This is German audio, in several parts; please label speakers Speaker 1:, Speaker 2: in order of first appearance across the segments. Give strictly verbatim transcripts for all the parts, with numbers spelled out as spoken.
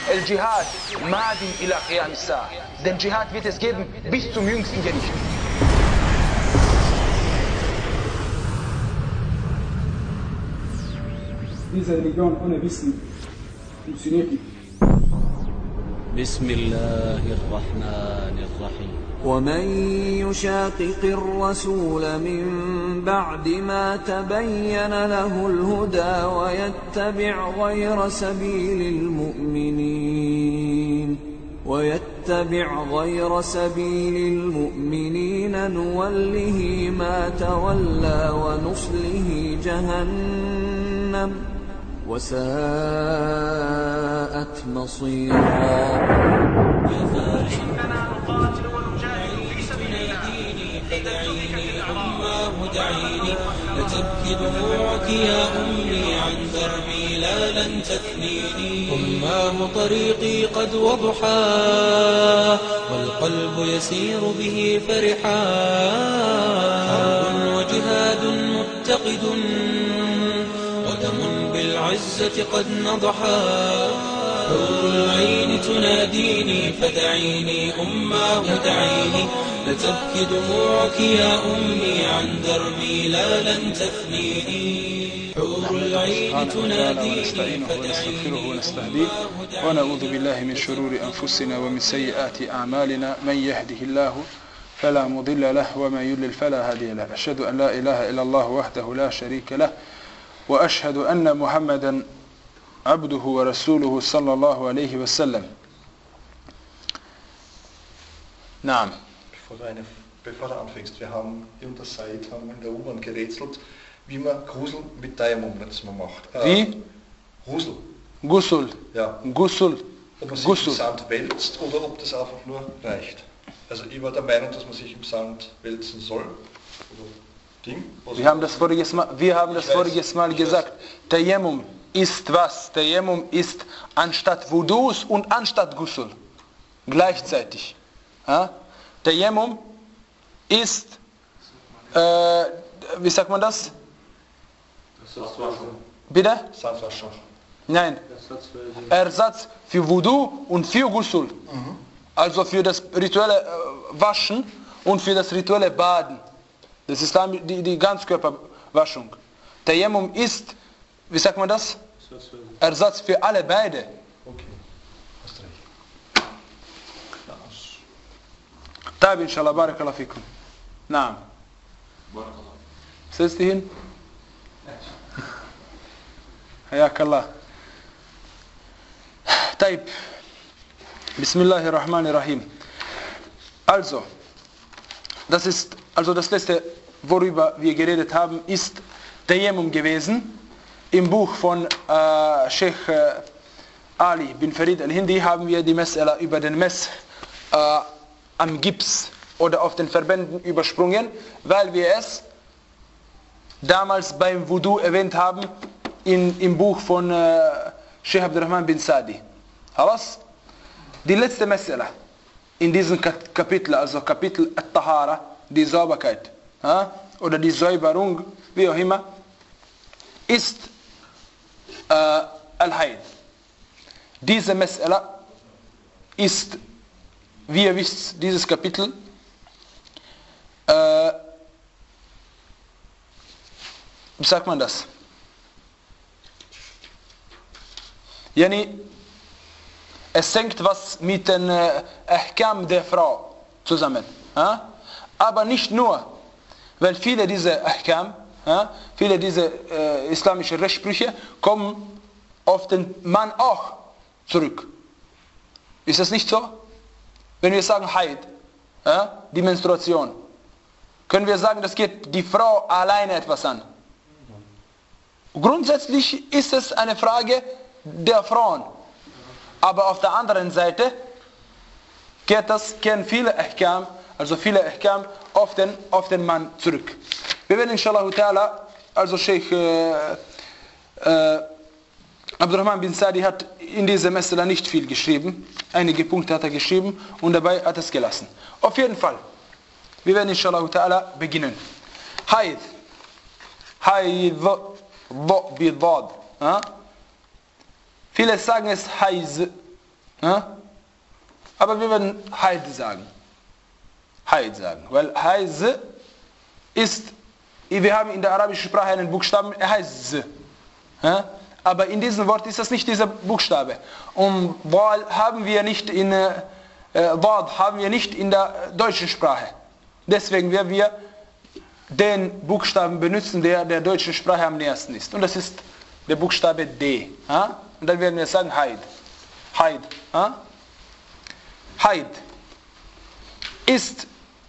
Speaker 1: El-Jihad madin ila qiyam as-sa'a. Den Dschihad wird es geben bis zum jüngsten Gericht.
Speaker 2: Diese Religion ohne Wissen funktioniert nicht.
Speaker 3: بسم الله الرحمن الرحيم
Speaker 4: ومن يشاقق الرسول من بعد ما تبين له الهدى ويتبع غير سبيل المؤمنين ويتبع غير سبيل المؤمنين نوله ما تولى ونصله جهنم وساءت مصيرا.
Speaker 3: إننا نقاتل ونجاهد في سبيل الله فدعيني أماه دعيني لتبكي دموعك يا أمي عن دربي لا لن تثنيني. أماه طريقي قد وضحاه والقلب يسير به فرحا. حرب وجهاد متقد ودم بالعزة قد نضحا. حور العين تناديني فدعيني أماه دعيني لتبكي دموعك يا أمي عن دربي لا لن تثنيني. حور العين تناديني
Speaker 5: ونستغفره ونستهديه ونعوذ بالله من شرور أنفسنا ومن سيئات أعمالنا. من يهده الله فلا مضل له ومن يضلل فلا هادي له. أشهد أن لا إله إلا الله وحده لا شريك له وأشهد أن محمدا عبده ورسوله صلى الله عليه وسلم. نعم.
Speaker 6: Bevor du, eine, bevor du anfängst, wir haben, ich und der Said haben in der U-Bahn gerätselt, wie man Grusel mit Tayammum letztes Mal macht. Äh,
Speaker 5: Wie?
Speaker 6: Grusel.
Speaker 5: Ghusl.
Speaker 6: Ja.
Speaker 5: Ghusl.
Speaker 6: Ob man sich
Speaker 5: Ghusl.
Speaker 6: im Sand wälzt oder ob das einfach nur reicht. Also ich war der Meinung, dass man sich im Sand wälzen soll. Oder Ding.
Speaker 5: Wir haben das voriges Mal, wir haben das
Speaker 6: Ich weiß,
Speaker 5: voriges Mal
Speaker 6: ich
Speaker 5: gesagt. Tayammum ist was? Tayammum ist anstatt Wudus und anstatt Ghusl. Gleichzeitig. Ja? Tayammum ist, äh, wie sagt man das? Bitte?
Speaker 6: Sandwaschen.
Speaker 5: Nein. Ersatz für Wudu und für Ghusl.
Speaker 6: Mhm.
Speaker 5: Also für das rituelle äh, Waschen und für das rituelle Baden. Das ist dann die, die Ganzkörperwaschung. Tayammum ist, wie sagt man das? Ersatz für alle beide.
Speaker 6: Okay, hast recht.
Speaker 5: طيب إن شاء الله بارك الله فيكم. نعم. Setz dich hin. حياك الله. طيب. بسم الله الرحمن الرحيم. Also, das ist, also das letzte, worüber wir geredet haben, ist Tayammum gewesen. Im Buch von äh, Sheikh äh, Ali bin Farid al-Hindi haben wir die Mes'ala über den Mess äh, am Gips oder auf den Verbänden übersprungen, weil wir es damals beim Wudu erwähnt haben in, im Buch von äh, Sheikh Abdurrahman bin Sadi. Halas? Die letzte Mes'ala in diesem Kapitel, also Kapitel At-Tahara, die Sauberkeit ja, oder die Säuberung, wie auch immer, ist äh, Al-Hayd. Diese Mes'ala ist, wie ihr wisst, dieses Kapitel äh, wie sagt man das? Yani, es hängt was mit den äh, Ahkam der Frau zusammen. Ja? Aber nicht nur, weil viele dieser Ahkam, ja, viele dieser äh, islamischen Rechtssprüche kommen auf den Mann auch zurück. Ist das nicht so? Wenn wir sagen Haid, ja, die Menstruation, können wir sagen, das geht die Frau alleine etwas an. Grundsätzlich ist es eine Frage der Frauen. Aber auf der anderen Seite geht das, kehren viele Ahkam, also viele Ahkam auf den, auf den Mann zurück. Wir werden inshallah ta'ala, also Sheikh äh, äh, Abdurrahman bin Sadi hat in dieser Mes'ala nicht viel geschrieben. Einige Punkte hat er geschrieben und dabei hat er es gelassen. Auf jeden Fall, wir werden inshallah ta'ala beginnen. Haid. Haid. Bidad. Viele sagen es Haiz. Ja? Aber wir werden Haid sagen. Haid sagen. Weil Haid ist, wir haben in der arabischen Sprache einen Buchstaben, er heißt Z. Ja? Aber in diesem Wort ist das nicht dieser Buchstabe. Und Dal haben wir nicht in, äh, Dad haben wir nicht in der deutschen Sprache. Deswegen werden wir den Buchstaben benutzen, der der deutschen Sprache am nächsten ist. Und das ist der Buchstabe D. Ja? Und dann werden wir sagen Haid. Haid. Ja? Haid ist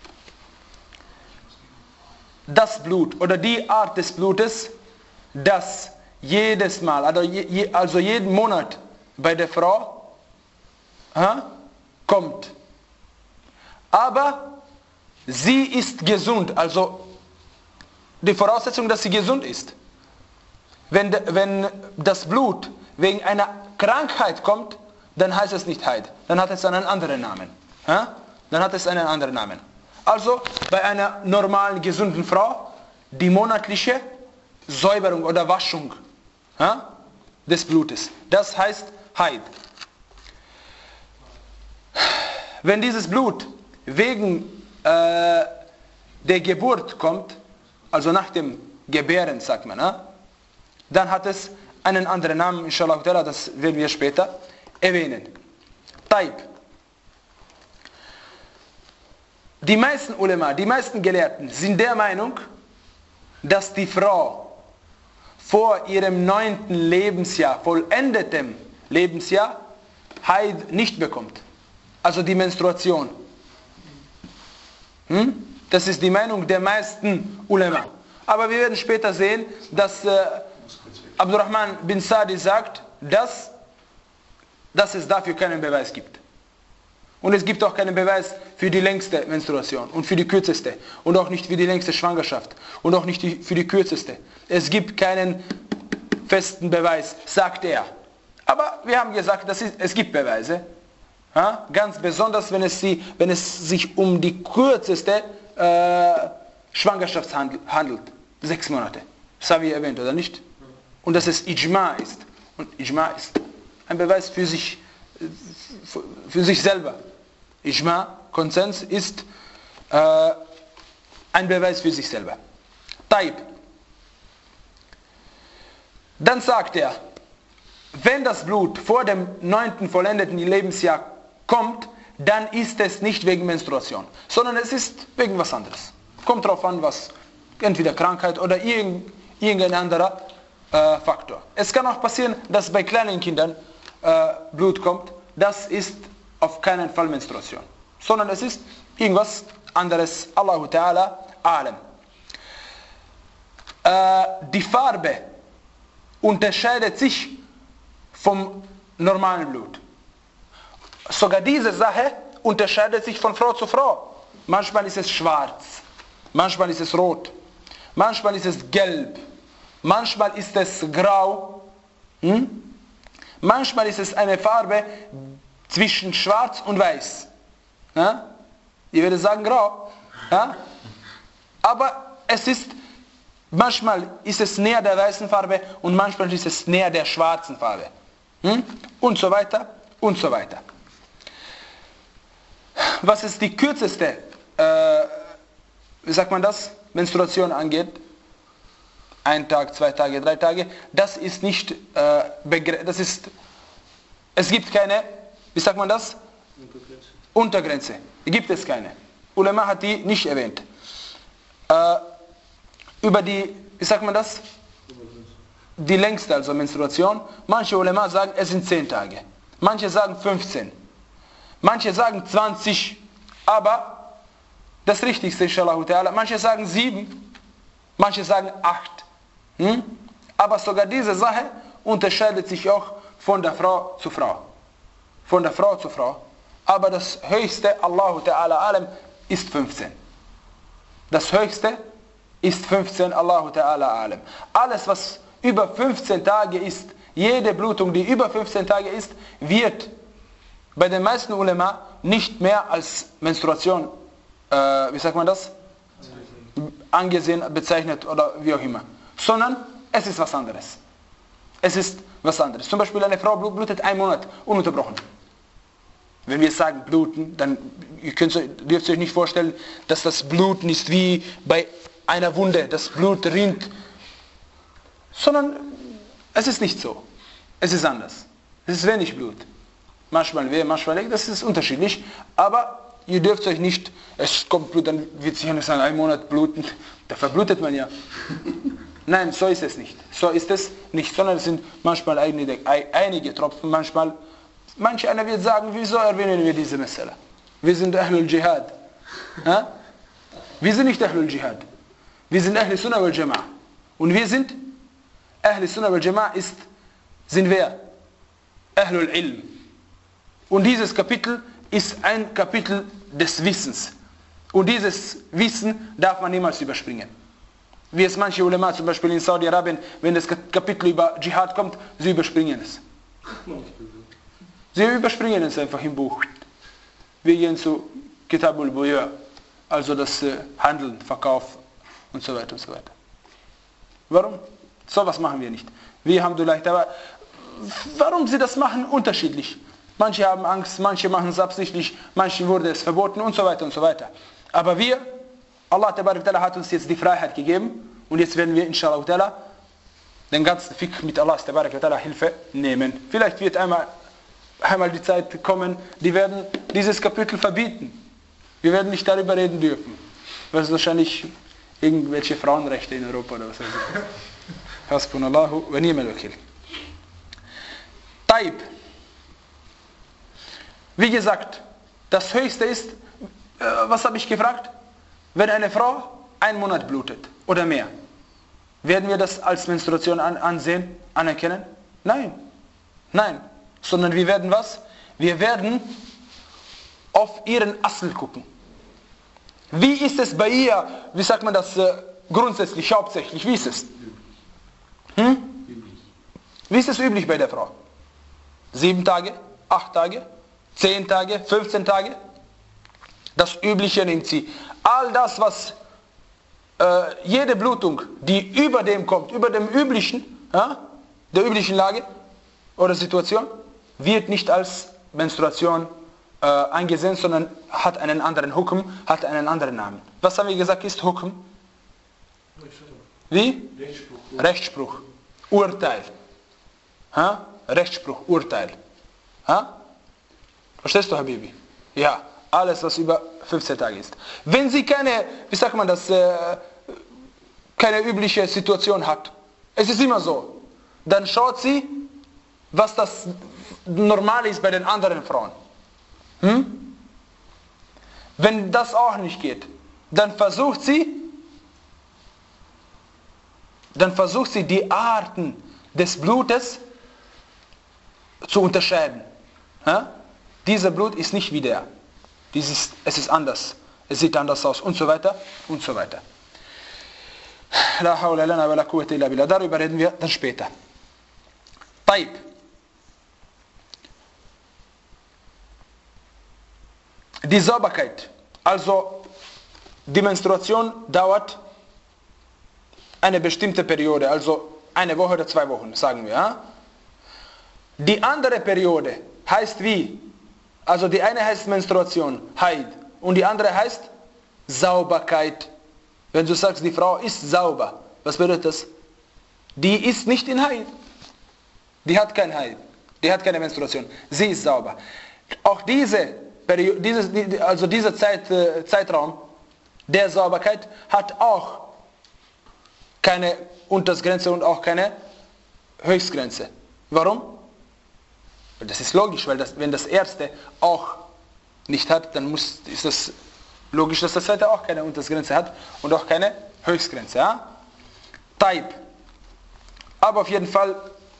Speaker 5: das Blut oder die Art des Blutes, das jedes Mal, also, je, also jeden Monat bei der Frau ja, kommt. Aber sie ist gesund, also die Voraussetzung, dass sie gesund ist. Wenn, wenn das Blut wegen einer Krankheit kommt, dann heißt es nicht Haid, dann hat es einen anderen Namen. Ja? Dann hat es einen anderen Namen. Also bei einer normalen, gesunden Frau, die monatliche Säuberung oder Waschung ja, des Blutes, das heißt Haid. Wenn dieses Blut wegen äh, der Geburt kommt, also nach dem Gebären, sagt man, ja, dann hat es einen anderen Namen, inshallah, das werden wir später erwähnen. Taib. Die meisten Ulema, die meisten Gelehrten sind der Meinung, dass die Frau vor ihrem neunten Lebensjahr, vollendetem Lebensjahr, Haid nicht bekommt. Also die Menstruation. Hm? Das ist die Meinung der meisten Ulema. Aber wir werden später sehen, dass äh, Abdurrahman bin Sadi sagt, dass, dass es dafür keinen Beweis gibt. Und es gibt auch keinen Beweis für die längste Menstruation und für die kürzeste. Und auch nicht für die längste Schwangerschaft. Und auch nicht die, für die kürzeste. Es gibt keinen festen Beweis, sagt er. Aber wir haben gesagt, dass es, es gibt Beweise. Ja? Ganz besonders, wenn es, sie, wenn es sich um die kürzeste äh, Schwangerschaft handelt. Sechs Monate. Das haben wir erwähnt, oder nicht? Und dass es Ijma ist. Und Ijma ist ein Beweis für sich, für, für sich selber. Ijma, Konsens, ist äh, ein Beweis für sich selber. Taib. Dann sagt er, wenn das Blut vor dem neunten vollendeten Lebensjahr kommt, dann ist es nicht wegen Menstruation, sondern es ist wegen was anderes. Kommt darauf an, was, entweder Krankheit oder irgend, irgendein anderer äh, Faktor. Es kann auch passieren, dass bei kleinen Kindern äh, Blut kommt. Das ist auf keinen Fall Menstruation, sondern es ist irgendwas anderes. Allahu Ta'ala Alam. Äh, die Farbe unterscheidet sich vom normalen Blut. Sogar diese Sache unterscheidet sich von Frau zu Frau. Manchmal ist es schwarz, manchmal ist es rot, manchmal ist es gelb, manchmal ist es grau, hm? Manchmal ist es eine Farbe zwischen schwarz und weiß. Ja? Ich würde sagen grau. Ja? Aber es ist, manchmal ist es näher der weißen Farbe und manchmal ist es näher der schwarzen Farbe. Hm? Und so weiter und so weiter. Was ist die kürzeste, äh, wie sagt man das, Menstruation angeht, ein Tag, zwei Tage, drei Tage, das ist nicht, äh, begre- das ist, es gibt keine, wie sagt man das? Untergrenze. Untergrenze. Gibt es keine. Ulema hat die nicht erwähnt. Äh, über die, wie sagt man das? Die längste, also Menstruation. Manche Ulema sagen, es sind zehn Tage. Manche sagen fünfzehn. Manche sagen zwanzig. Aber das Richtigste, inshallah ta'ala, manche sagen sieben. Manche sagen acht. Hm? Aber sogar diese Sache unterscheidet sich auch von der Frau zu Frau. Von der Frau zu Frau. Aber das höchste, Allahu Ta'ala Alam, ist fünfzehn. Das höchste ist fünfzehn, Allahu Ta'ala Alam. Alles, was über fünfzehn Tage ist, jede Blutung, die über fünfzehn Tage ist, wird bei den meisten Ulema nicht mehr als Menstruation, äh, wie sagt man das? Angesehen, bezeichnet oder wie auch immer. Sondern es ist was anderes. Es ist was anderes. Zum Beispiel eine Frau blutet einen Monat ununterbrochen. wenn wir sagen bluten, dann ihr könnt, dürft ihr euch nicht vorstellen, dass das Bluten ist wie bei einer Wunde, das Blut rinnt, sondern es ist nicht so. Es ist anders. Es ist wenig Blut. Manchmal weh, manchmal nicht, das ist unterschiedlich, aber ihr dürft euch nicht, es kommt Blut, dann wird sich nicht sagen, ein Monat bluten, da verblutet man ja. Nein, so ist es nicht. So ist es nicht, sondern es sind manchmal einige, einige Tropfen, manchmal, manch einer wird sagen, wieso erwähnen wir diese Messer? Wir sind Ahlul Jihad. Ha? Wir sind nicht Ahlul Jihad. Wir sind Ahl Sunnah wal Jama'a. Und wir sind, Ahl Sunnah wal Jama'a ist, sind wer? Ahlul Ilm. Und dieses Kapitel ist ein Kapitel des Wissens. Und dieses Wissen darf man niemals überspringen. Wie es manche Ulema, zum Beispiel in Saudi-Arabien, wenn das Kapitel über Dschihad kommt, sie überspringen es. Sie überspringen es einfach im Buch. Wir gehen zu Kitabul Buya, also das äh, Handeln, Verkauf und so weiter und so weiter. Warum? So was machen wir nicht. Wir haben vielleicht, aber warum sie das machen, unterschiedlich. Manche haben Angst, manche machen es absichtlich, manchen wurde es verboten und so weiter und so weiter. Aber wir, Allah hat uns jetzt die Freiheit gegeben und jetzt werden wir inshallah den ganzen Fiqh mit Allahs Hilfe nehmen. Vielleicht wird einmal, einmal die Zeit kommen, die werden dieses Kapitel verbieten. Wir werden nicht darüber reden dürfen. Weil es wahrscheinlich irgendwelche Frauenrechte in Europa oder was weiß ich. Hasbunallahu wa ni'mal wakil. Taib. Wie gesagt, das Höchste ist, äh, was habe ich gefragt? Wenn eine Frau einen Monat blutet oder mehr, werden wir das als Menstruation an, ansehen, anerkennen? Nein. Nein. Sondern wir werden was? Wir werden auf ihren Asl gucken. Wie ist es bei ihr, wie sagt man das äh, grundsätzlich, hauptsächlich, wie ist es? Hm? Wie ist es üblich bei der Frau? Sieben Tage, acht Tage, zehn Tage, fünfzehn Tage? Das Übliche nimmt sie. All das, was äh, jede Blutung, die über dem kommt, über dem üblichen, ja, der üblichen Lage oder Situation, wird nicht als Menstruation äh, angesehen, sondern hat einen anderen Hukm, hat einen anderen Namen. Was haben wir gesagt, ist Hukm? Wie? Rechtsspruch. Rechtsspruch. Urteil. Ha? Rechtsspruch, Urteil. Ha? Verstehst du, Habibi? Ja. Alles, was über fünfzehn Tage ist. Wenn sie keine, wie sagt man das, äh, keine übliche Situation hat, es ist immer so, dann schaut sie, was das normal ist bei den anderen Frauen. Hm? Wenn das auch nicht geht, dann versucht sie, dann versucht sie die Arten des Blutes zu unterscheiden. Ja? Dieser Blut ist nicht wie der. Dieses, es ist anders, es sieht anders aus und so weiter und so weiter. La hawla lana wa la quwwata illa billah. Darüber reden wir dann später. Taib. Die Sauberkeit, also die Menstruation dauert eine bestimmte Periode, also eine Woche oder zwei Wochen, sagen wir. Ja? Die andere Periode heißt wie? Also die eine heißt Menstruation, Haid, und die andere heißt Sauberkeit. Wenn du sagst, die Frau ist sauber, was bedeutet das? Die ist nicht in Haid. Die hat kein Haid. Die hat keine Menstruation. Sie ist sauber. Auch diese Periode, dieses, also dieser Zeit, äh, Zeitraum der Sauberkeit hat auch keine Untersgrenze und auch keine Höchstgrenze. Warum? Das ist logisch, weil das, wenn das erste auch nicht hat, dann muss, ist das logisch, dass das zweite auch keine Untersgrenze hat und auch keine Höchstgrenze. Ja? Taib. Aber auf jeden Fall,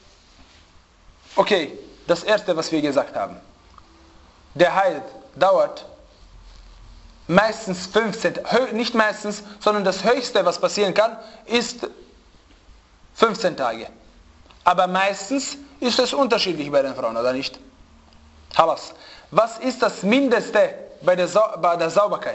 Speaker 5: okay, das erste, was wir gesagt haben. Der Heil dauert meistens fünfzehn, nicht meistens, sondern das Höchste, was passieren kann, ist fünfzehn Tage. Aber meistens ist es unterschiedlich bei den Frauen, oder nicht? Halas. Was ist das Mindeste bei der, Sau- bei der Sauberkeit?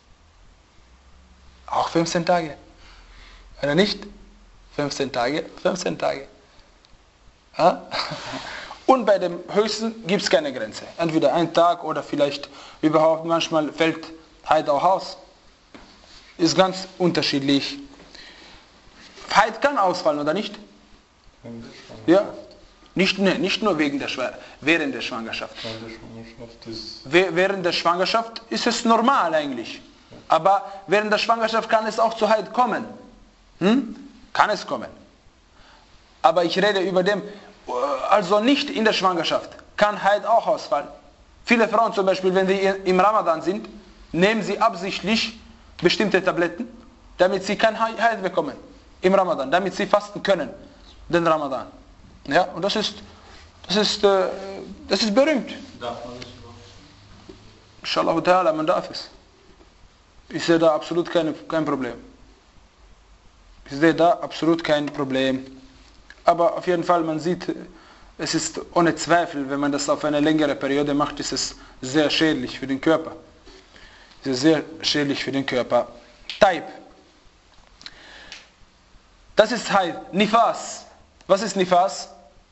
Speaker 5: Auch fünfzehn Tage. Oder nicht? fünfzehn Tage, fünfzehn Tage. Ja? Und bei dem höchsten gibt es keine Grenze. Entweder ein Tag oder vielleicht überhaupt, manchmal fällt Haid auch aus. Ist ganz unterschiedlich. Haid kann ausfallen, oder nicht? Ja. Nicht, ne, nicht nur wegen der Schw- während der Schwangerschaft. Während der Schwangerschaft ist es normal eigentlich. Aber während der Schwangerschaft kann es auch zu Haid kommen. Hm? Kann es kommen. Aber ich rede über dem, also nicht in der Schwangerschaft, kann Haid auch ausfallen. Viele Frauen zum Beispiel, wenn sie im Ramadan sind, nehmen sie absichtlich bestimmte Tabletten, damit sie kein Haid bekommen. Im Ramadan, damit sie fasten können, den Ramadan. Ja, und das ist, das ist, äh, das ist berühmt.
Speaker 6: Darf man das überhaupt?
Speaker 5: Inshallah ta'ala, man darf es. Ich sehe da absolut keine, kein Problem. Ich sehe da absolut kein Problem. Aber auf jeden Fall, man sieht, es ist ohne Zweifel, wenn man das auf eine längere Periode macht, ist es sehr schädlich für den Körper. Es ist sehr schädlich für den Körper. Taib. Das ist Haid. Nifas. Was ist Nifas?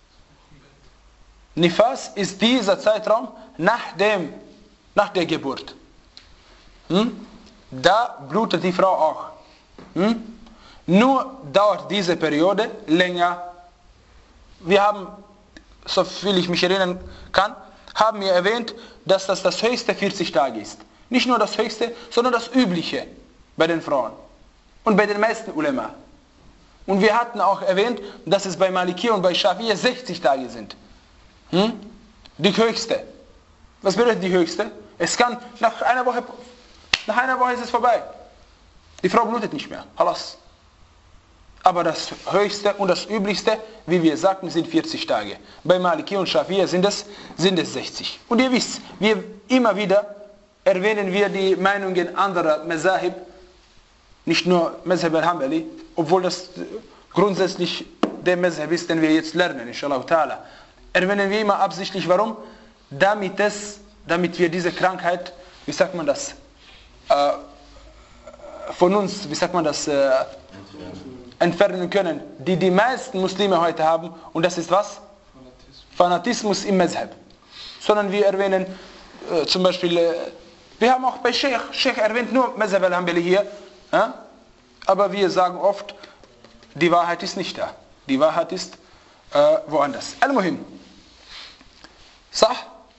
Speaker 5: Nifas ist dieser Zeitraum nach, dem, nach der Geburt. Hm? Da blutet die Frau auch. Hm? Nur dauert diese Periode länger. Wir haben, so viel ich mich erinnern kann, haben wir erwähnt, dass das das höchste vierzig Tage ist. Nicht nur das höchste, sondern das übliche bei den Frauen und bei den meisten Ulema. Und wir hatten auch erwähnt, dass es bei Maliki und bei Schafi'i sechzig Tage sind. Hm? Die höchste. Was bedeutet die höchste? Es kann, nach einer Woche, nach einer Woche ist es vorbei. Die Frau blutet nicht mehr. Halas. Aber das höchste und das üblichste, wie wir sagten, sind vierzig Tage. Bei Maliki und Schafi'i sind es, sind es sechzig. Und ihr wisst, wir immer wieder erwähnen wir die Meinungen anderer Mazahib, nicht nur Mazhab al-Hanbali, obwohl das grundsätzlich der Mazhab ist, den wir jetzt lernen, inshallah ta'ala. Erwähnen wir immer absichtlich, warum? Damit, es, damit wir diese Krankheit, wie sagt man das, äh, von uns, wie sagt man das, äh, entfernen können, die die meisten Muslime heute haben, und das ist was? Fanatismus, Fanatismus im Mazhab. Sondern wir erwähnen äh, zum Beispiel, äh, wir haben auch bei Sheikh, Sheikh erwähnt nur Mazhab al-Hanbali hier, ja? Aber wir sagen oft, die Wahrheit ist nicht da. Die Wahrheit ist äh, woanders. Al-Muhim. Sah?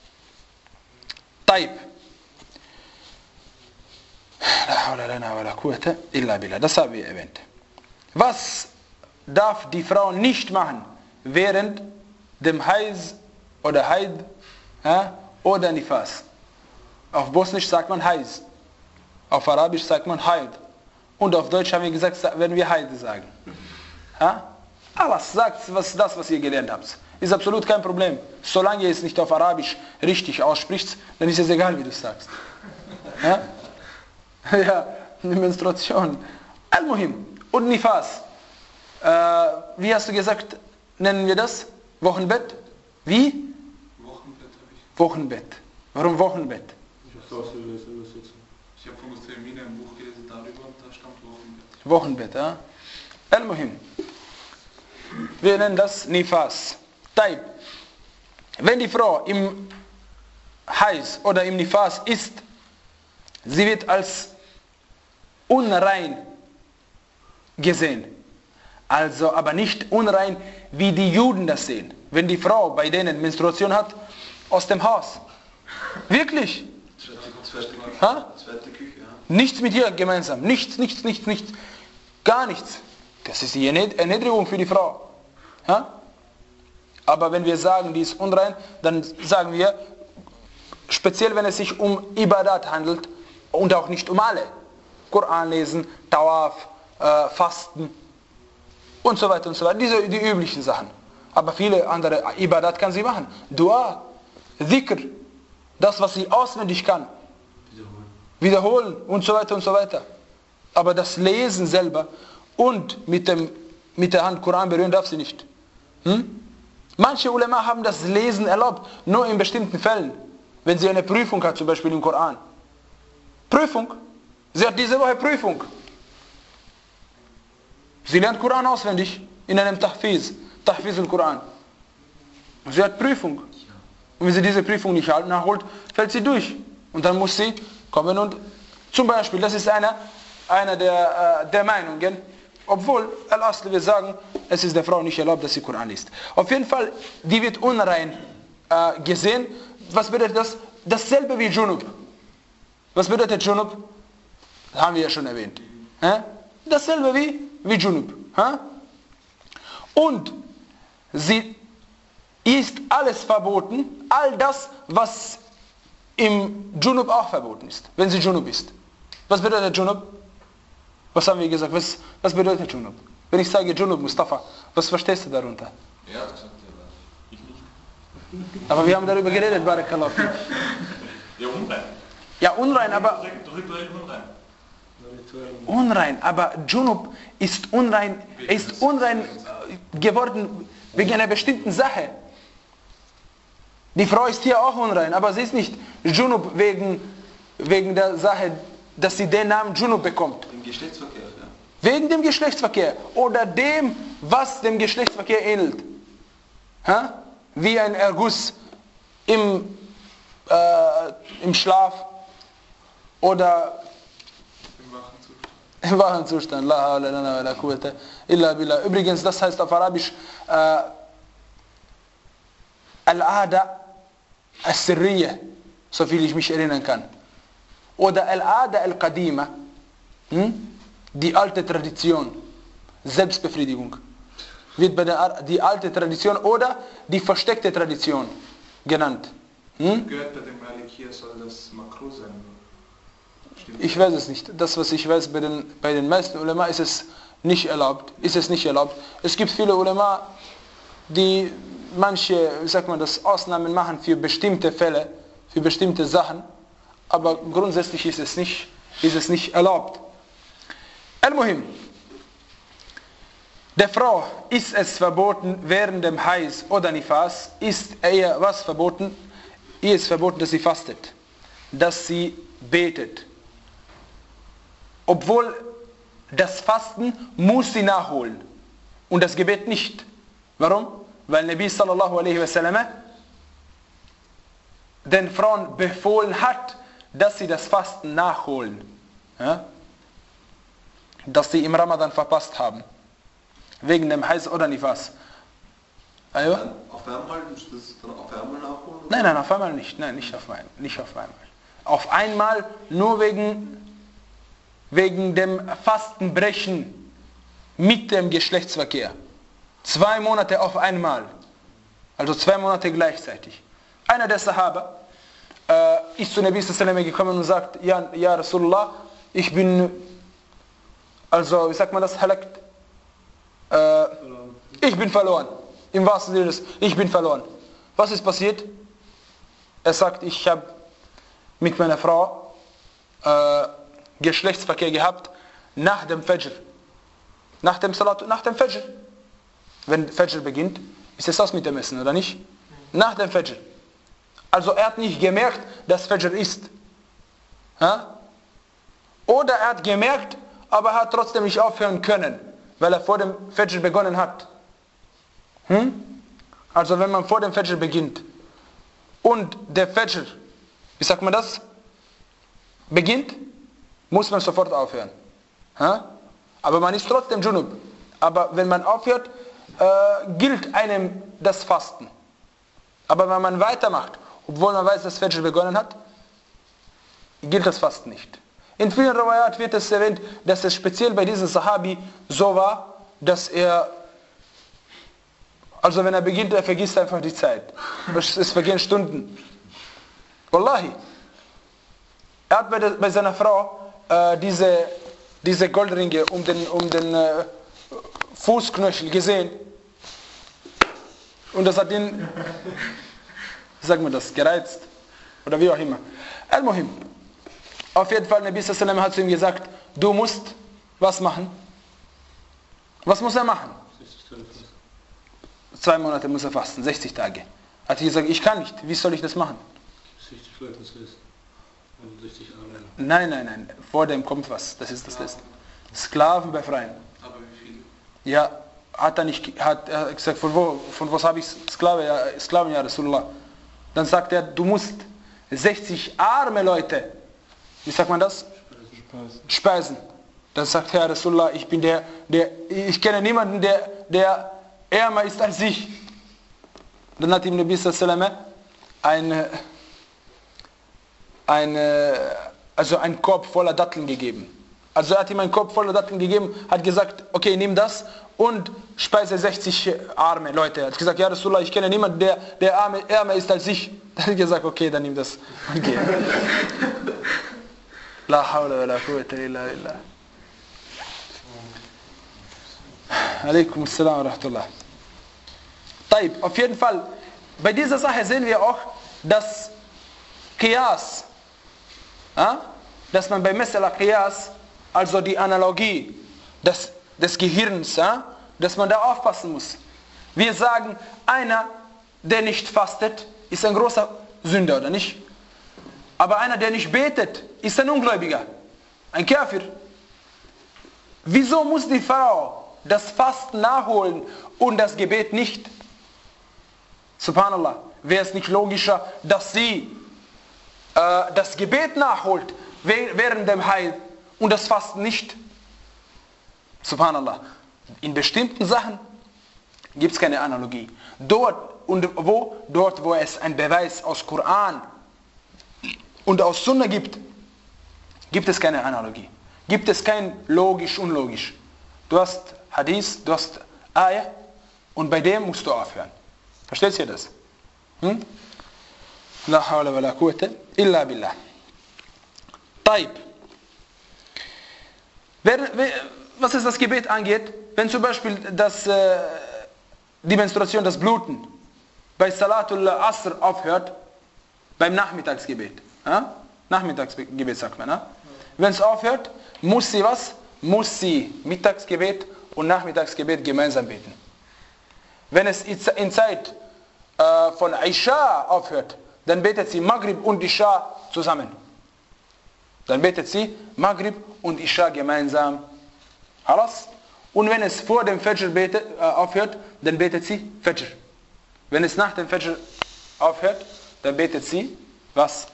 Speaker 5: Taib. Das haben wir erwähnt. Was darf die Frau nicht machen während dem Haiz oder Haid äh, oder Nifas? Auf Bosnisch sagt man Haiz. Auf Arabisch sagt man Haid. Und auf Deutsch haben wir gesagt, werden wir Haid sagen. Ja? Alles sagt was, das, was ihr gelernt habt. Ist absolut kein Problem. Solange ihr es nicht auf Arabisch richtig ausspricht, dann ist es egal, wie du es sagst. Ja? Ja, die Menstruation. Al-Muhim. Und Nifas. Äh, wie hast du gesagt, nennen wir das? Wochenbett? Wie?
Speaker 6: Wochenbett habe ich.
Speaker 5: Wochenbett. Warum Wochenbett?
Speaker 6: Ich habe Ich habe von Muslimina ein Buch gelesen darüber und da stand Wochenbett.
Speaker 5: Wochenbett, ja? Al-Muhim. Wir nennen das Nifas. Taib. Wenn die Frau im Haiz oder im Nifas ist, sie wird als unrein gesehen. Also aber nicht unrein, wie die Juden das sehen. Wenn die Frau bei denen Menstruation hat, aus dem Haus. Wirklich.
Speaker 6: Zweite,
Speaker 5: Ha?
Speaker 6: zweite Küche, ja.
Speaker 5: Nichts mit ihr gemeinsam. Nichts, nichts, nichts, nichts. Gar nichts. Das ist die Erniedrigung für die Frau. Ha? Aber wenn wir sagen, die ist unrein, dann sagen wir, speziell wenn es sich um Ibadat handelt und auch nicht um alle. Koran lesen, Tawaf, äh, Fasten und so weiter und so weiter. Diese die üblichen Sachen. Aber viele andere Ibadat kann sie machen. Dua, Dhikr, das was sie auswendig kann. Wiederholen und so weiter und so weiter. Aber das Lesen selber und mit, dem, mit der Hand Koran berühren darf sie nicht. Hm? Manche Ulema haben das Lesen erlaubt, nur in bestimmten Fällen. Wenn sie eine Prüfung hat, zum Beispiel im Koran. Prüfung. Sie hat diese Woche Prüfung. Sie lernt Koran auswendig in einem Tahfiz. Tahfiz al-Koran. Sie hat Prüfung. Und wenn sie diese Prüfung nicht nachholt, fällt sie durch. Und dann muss sie kommen und zum Beispiel, das ist einer, einer der, äh, der Meinungen, obwohl Al-Asl wir sagen, es ist der Frau nicht erlaubt, dass sie Koran liest. Auf jeden Fall, die wird unrein äh, gesehen. Was bedeutet das? Dasselbe wie Junub. Was bedeutet Junub? Das haben wir ja schon erwähnt. Äh? Dasselbe wie, wie Junub. Äh? Und sie ist alles verboten, all das, was im Junub auch verboten ist, wenn sie Junub ist. Was bedeutet Junub? Was haben wir gesagt? Was, was bedeutet Junub? Wenn ich sage Junub, Mustafa, was verstehst du darunter?
Speaker 7: Ja, das sagt er, ich nicht.
Speaker 5: Aber wir haben darüber geredet, Barakallah.
Speaker 7: Ja, unrein.
Speaker 5: Ja, unrein, aber...
Speaker 7: Rituell unrein.
Speaker 5: Unrein, aber Junub ist unrein, ist unrein geworden wegen einer bestimmten Sache. Die Frau ist hier auch unrein, aber sie ist nicht Junub wegen, wegen der Sache, dass sie den Namen Junub bekommt.
Speaker 7: Im Geschlechtsverkehr, ja.
Speaker 5: Wegen dem Geschlechtsverkehr oder dem, was dem Geschlechtsverkehr ähnelt. Ha? Wie ein Erguss im, äh, im Schlaf oder im wachen Zustand. La hawla lana wa la quwwata illa billah. Übrigens, das heißt auf Arabisch äh, Al-Ada Al-Sirriya, so viel ich mich erinnern kann. Oder Al-Ada Al-Qadima, hm? Die alte Tradition, Selbstbefriedigung, wird bei der die alte Tradition oder die versteckte Tradition genannt. Hm?
Speaker 6: Gehört bei dem Malikier, soll das Makruh sein? Stimmt.
Speaker 5: Ich weiß es nicht. Das, was ich weiß, bei den, bei den meisten Ulema ist es nicht erlaubt. Ist es nicht erlaubt. Es gibt viele Ulema, die manche, wie sagt man das, Ausnahmen machen für bestimmte Fälle, für bestimmte Sachen, aber grundsätzlich ist es nicht, ist es nicht erlaubt. Al-Muhim. Der Frau ist es verboten, während dem Heiß oder Nifas, ist ihr was verboten? Ihr ist verboten, dass sie fastet, dass sie betet. Obwohl das Fasten muss sie nachholen und das Gebet nicht. Warum? Weil Nabi sallallahu alaihi wasallam den Frauen befohlen hat, dass sie das Fasten nachholen. Ja? Dass sie im Ramadan verpasst haben. Wegen dem Heiß oder Nifas. Also?
Speaker 7: Auf einmal, das dann auf einmal nachholen?
Speaker 5: Nein, nein, auf einmal nicht. Nein, nicht auf einmal. Nicht auf einmal. Auf einmal nur wegen, wegen dem Fastenbrechen mit dem Geschlechtsverkehr. Zwei Monate auf einmal. Also zwei Monate gleichzeitig. Einer der Sahaba äh, ist zu Nabi sallallahu alaihi wasallam gekommen und sagt, ja, ja Rasulullah, ich bin, also wie sagt man das, halakt? Äh, ich bin verloren. Im wahrsten Sinne des, ich bin verloren. Was ist passiert? Er sagt, ich habe mit meiner Frau äh, Geschlechtsverkehr gehabt nach dem Fajr. Nach dem Salat, nach dem Fajr. Wenn Fajr beginnt, ist es aus mit dem Essen, oder nicht? Nach dem Fajr. Also er hat nicht gemerkt, dass Fajr ist. Ha? Oder er hat gemerkt, aber er hat trotzdem nicht aufhören können, weil er vor dem Fajr begonnen hat. Hm? Also wenn man vor dem Fajr beginnt und der Fajr, wie sagt man das, beginnt, muss man sofort aufhören. Ha? Aber man ist trotzdem Junub. Aber wenn man aufhört, äh, gilt einem das Fasten. Aber wenn man weitermacht, obwohl man weiß, dass Fajr begonnen hat, gilt das Fasten nicht. In vielen Riwayat wird es erwähnt, dass es speziell bei diesem Sahabi so war, dass er, also wenn er beginnt, er vergisst einfach die Zeit. Es vergehen Stunden. Wallahi. Er hat bei, der, bei seiner Frau äh, diese, diese Goldringe um den, um den äh, Fußknöchel gesehen. Und das hat ihn, wie sagt man das, gereizt. Oder wie auch immer. Al-Muhim. Auf jeden Fall, Nabi sallallahu alaihi wasallam hat zu ihm gesagt, du musst was machen? Was muss er machen? Zwei Monate muss er fasten, sechzig Tage. Hat er gesagt, ich kann nicht, wie soll ich das machen? Nein, nein, nein, vor dem kommt was, das ist das Letzte. Sklaven befreien.
Speaker 7: Aber wie viele?
Speaker 5: Ja, hat er nicht, hat er gesagt, von wo, von was habe ich Sklave, ja, Sklaven, ja Rasulullah. Dann sagt er, du musst sechzig arme Leute, wie sagt man das? Speisen. Speisen. Dann sagt Herr Rasulullah, ich bin der, der, ich kenne niemanden, der, der ärmer ist als ich. Dann hat ihm Nabi sallallahu alaihi wasallam ein, ein, also einen Korb voller Datteln gegeben. Also er hat ihm einen Korb voller Datteln gegeben, hat gesagt, okay, nimm das und speise sechzig arme Leute. Er hat gesagt, ja Rasulullah, ich kenne niemanden, der, der arme, ärmer ist als ich. Dann hat er gesagt, okay, dann nimm das und geh. La hawla wa la quwwata illa billah. Alaikum assalam wa rahmatullah. Taib, auf jeden Fall, bei dieser Sache sehen wir auch, dass Qiyas, ja, dass man bei Masala Qiyas, also die Analogie des, des Gehirns, ja, dass man da aufpassen muss. Wir sagen, einer, der nicht fastet, ist ein großer Sünder, oder nicht? Aber einer, der nicht betet, ist ein Ungläubiger, ein Kafir. Wieso muss die Frau das Fasten nachholen und das Gebet nicht? Subhanallah, wäre es nicht logischer, dass sie äh, das Gebet nachholt während dem Heil und das Fasten nicht? Subhanallah. In bestimmten Sachen gibt es keine Analogie. Dort, und wo? Dort, wo es einen Beweis aus Koran und aus Sunna gibt, gibt es keine Analogie. Gibt es kein logisch-unlogisch. Du hast Hadith, du hast Ayah und bei dem musst du aufhören. Versteht ihr das? Hm? La hawla wa la quwwata illa billah. Taib. Was es das Gebet angeht, wenn zum Beispiel das, äh, die Menstruation, das Bluten bei Salatul Asr aufhört, beim Nachmittagsgebet. Ja? Nachmittagsgebet sagt man. Ja? Wenn es aufhört, muss sie was? Muss sie Mittagsgebet und Nachmittagsgebet gemeinsam beten. Wenn es in Zeit äh, von Isha aufhört, dann betet sie Maghrib und Isha zusammen. Dann betet sie Maghrib und Isha gemeinsam. Halas. Und wenn es vor dem Fajr betet, äh, aufhört, dann betet sie Fajr. Wenn es nach dem Fajr aufhört, dann betet sie was?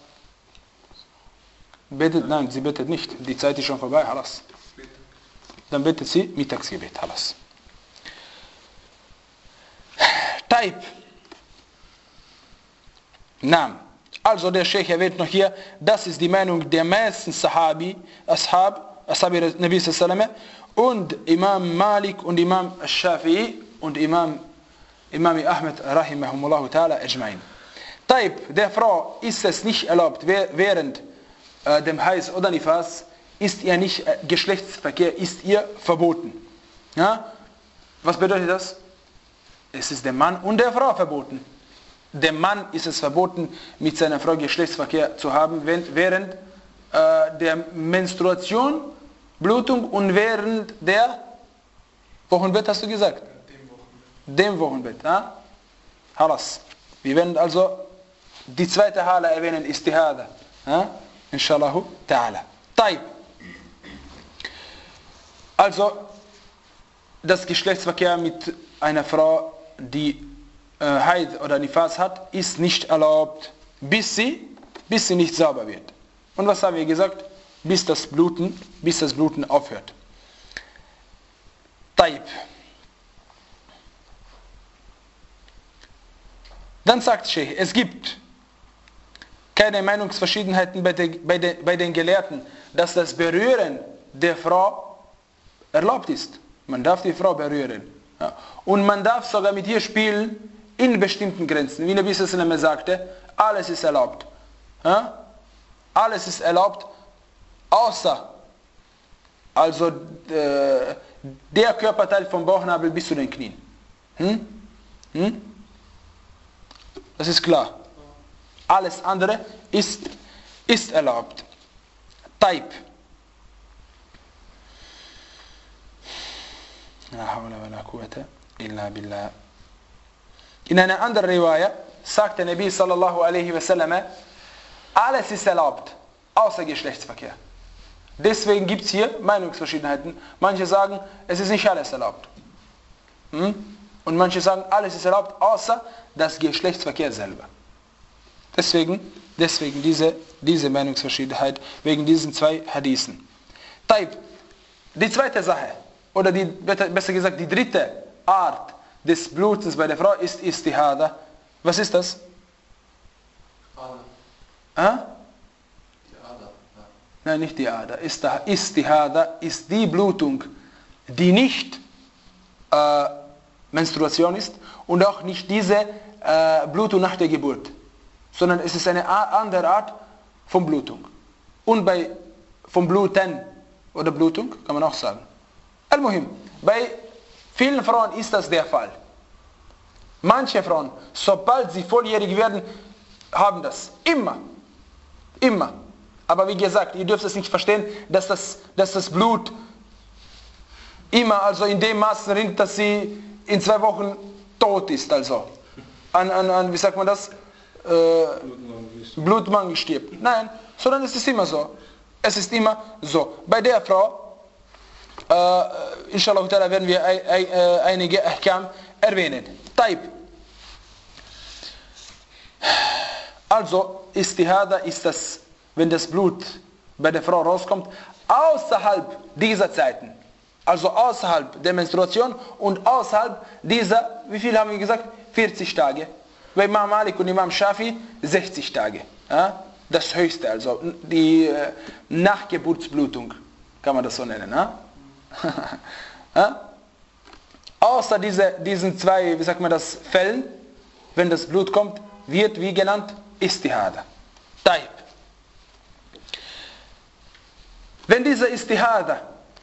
Speaker 5: Betet, nein, sie betet nicht. Die Zeit ist schon vorbei. Halas. Dann betet sie Mittagsgebet. Halas. Taib. Naam. Also der Sheikh erwähnt noch hier, das ist die Meinung der meisten Sahabi, Ashab, Ashabi Nabi sallallahu alaihi wasallam und Imam Malik und Imam Shafi'i und Imam, Imam Ahmed rahimahumullah ta'ala ajma'in. Taib, der Frau ist es nicht erlaubt, während äh, dem Heiß oder Nifas, ist ihr nicht, äh, Geschlechtsverkehr ist ihr verboten. Ja? Was bedeutet das? Es ist dem Mann und der Frau verboten. Dem Mann ist es verboten, mit seiner Frau Geschlechtsverkehr zu haben, während äh, der Menstruation, Blutung und während der Wochenbett, hast du gesagt? Dem Wochenbett. Dem Wochenbett, ja? Halas. Wir werden also die zweite Hala erwähnen, Istihada. Ja? Inshallah ta'ala. Taib. Also, das Geschlechtsverkehr mit einer Frau, die Haid oder Nifas hat, ist nicht erlaubt, bis sie, bis sie nicht sauber wird. Und was haben wir gesagt? Bis das Bluten, bis das Bluten aufhört. Taib. Dann sagt Sheikh, es gibt keine Meinungsverschiedenheiten bei, de, bei, de, bei den Gelehrten, dass das Berühren der Frau erlaubt ist. Man darf die Frau berühren. Ja. Und man darf sogar mit ihr spielen, in bestimmten Grenzen. Wie Nabi sallallahu alaihi wasallam sagte, alles ist erlaubt. Ja? Alles ist erlaubt, außer also äh, der Körperteil vom Bauchnabel bis zu den Knien. Hm? Hm? Das ist klar. Alles andere ist, ist erlaubt. Taib. La hawla wa la quwwata illa billah. In einer anderen Riwaya sagt der Nabi sallallahu alaihi wasallam, alles ist erlaubt, außer Geschlechtsverkehr. Deswegen gibt es hier Meinungsverschiedenheiten. Manche sagen, es ist nicht alles erlaubt. Hm? Und manche sagen, alles ist erlaubt, außer das Geschlechtsverkehr selber. Deswegen, deswegen diese, diese Meinungsverschiedenheit, wegen diesen zwei Hadithen. Taib, die zweite Sache, oder die, besser gesagt die dritte Art des Blutens bei der Frau ist Istihada. Was ist das? Ah?
Speaker 7: Die Ader. Ja.
Speaker 5: Nein, nicht die Ader. Istihada ist die Blutung, die nicht äh, Menstruation ist und auch nicht diese äh, Blutung nach der Geburt, sondern es ist eine andere Art von Blutung. Und bei vom Bluten oder Blutung kann man auch sagen. Al-Muhim, bei vielen Frauen ist das der Fall. Manche Frauen, sobald sie volljährig werden, haben das. Immer. Immer. Aber wie gesagt, ihr dürft es nicht verstehen, dass das, dass das Blut immer also in dem Maß rinnt, dass sie in zwei Wochen tot ist. Also. An, an, an wie sagt man das? Äh, Blutmangel stirbt. Nein, sondern es ist immer so. Es ist immer so. Bei der Frau, äh, inshallah werden wir ein, ein, äh, einige Ahkam erwähnen. Taib. Also, Istihada ist das, wenn das Blut bei der Frau rauskommt, außerhalb dieser Zeiten. Also außerhalb der Menstruation und außerhalb dieser, wie viel haben wir gesagt? vierzig Tage. Bei Imam Malik und Imam Shafi sechzig Tage. Ja? Das höchste, also die äh, Nachgeburtsblutung, kann man das so nennen. Ja? Ja? Außer diese, diesen zwei, wie sagt man das, Fällen, wenn das Blut kommt, wird wie genannt Istihada. Taib. Wenn diese Istihada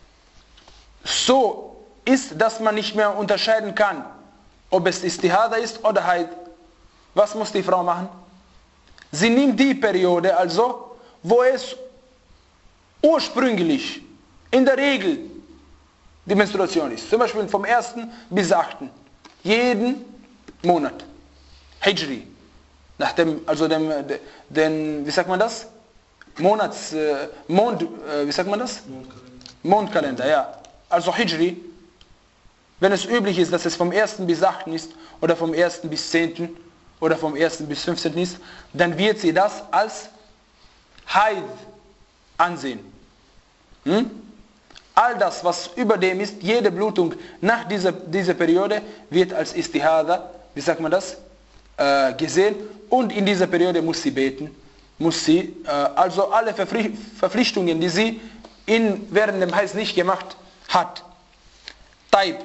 Speaker 5: so ist, dass man nicht mehr unterscheiden kann, ob es Istihada ist oder Haid, was muss die Frau machen? Sie nimmt die Periode also, wo es ursprünglich, in der Regel, die Menstruation ist. Zum Beispiel vom ersten bis achten Jeden Monat. Hijri. Nach dem, also dem, den, wie sagt man das? Monats, äh, Mond, äh, wie sagt man das?
Speaker 7: Mondkalender.
Speaker 5: Mondkalender, ja. Also Hijri. Wenn es üblich ist, dass es vom ersten bis achten ist, oder vom ersten bis zehnten oder vom ersten bis fünfzehnten ist, dann wird sie das als Haid ansehen. Hm? All das, was über dem ist, jede Blutung nach dieser, dieser Periode, wird als Istihada, wie sagt man das, äh, gesehen. Und in dieser Periode muss sie beten, muss sie, äh, also alle Verpflicht- Verpflichtungen, die sie in, während dem Heiß nicht gemacht hat. Taib.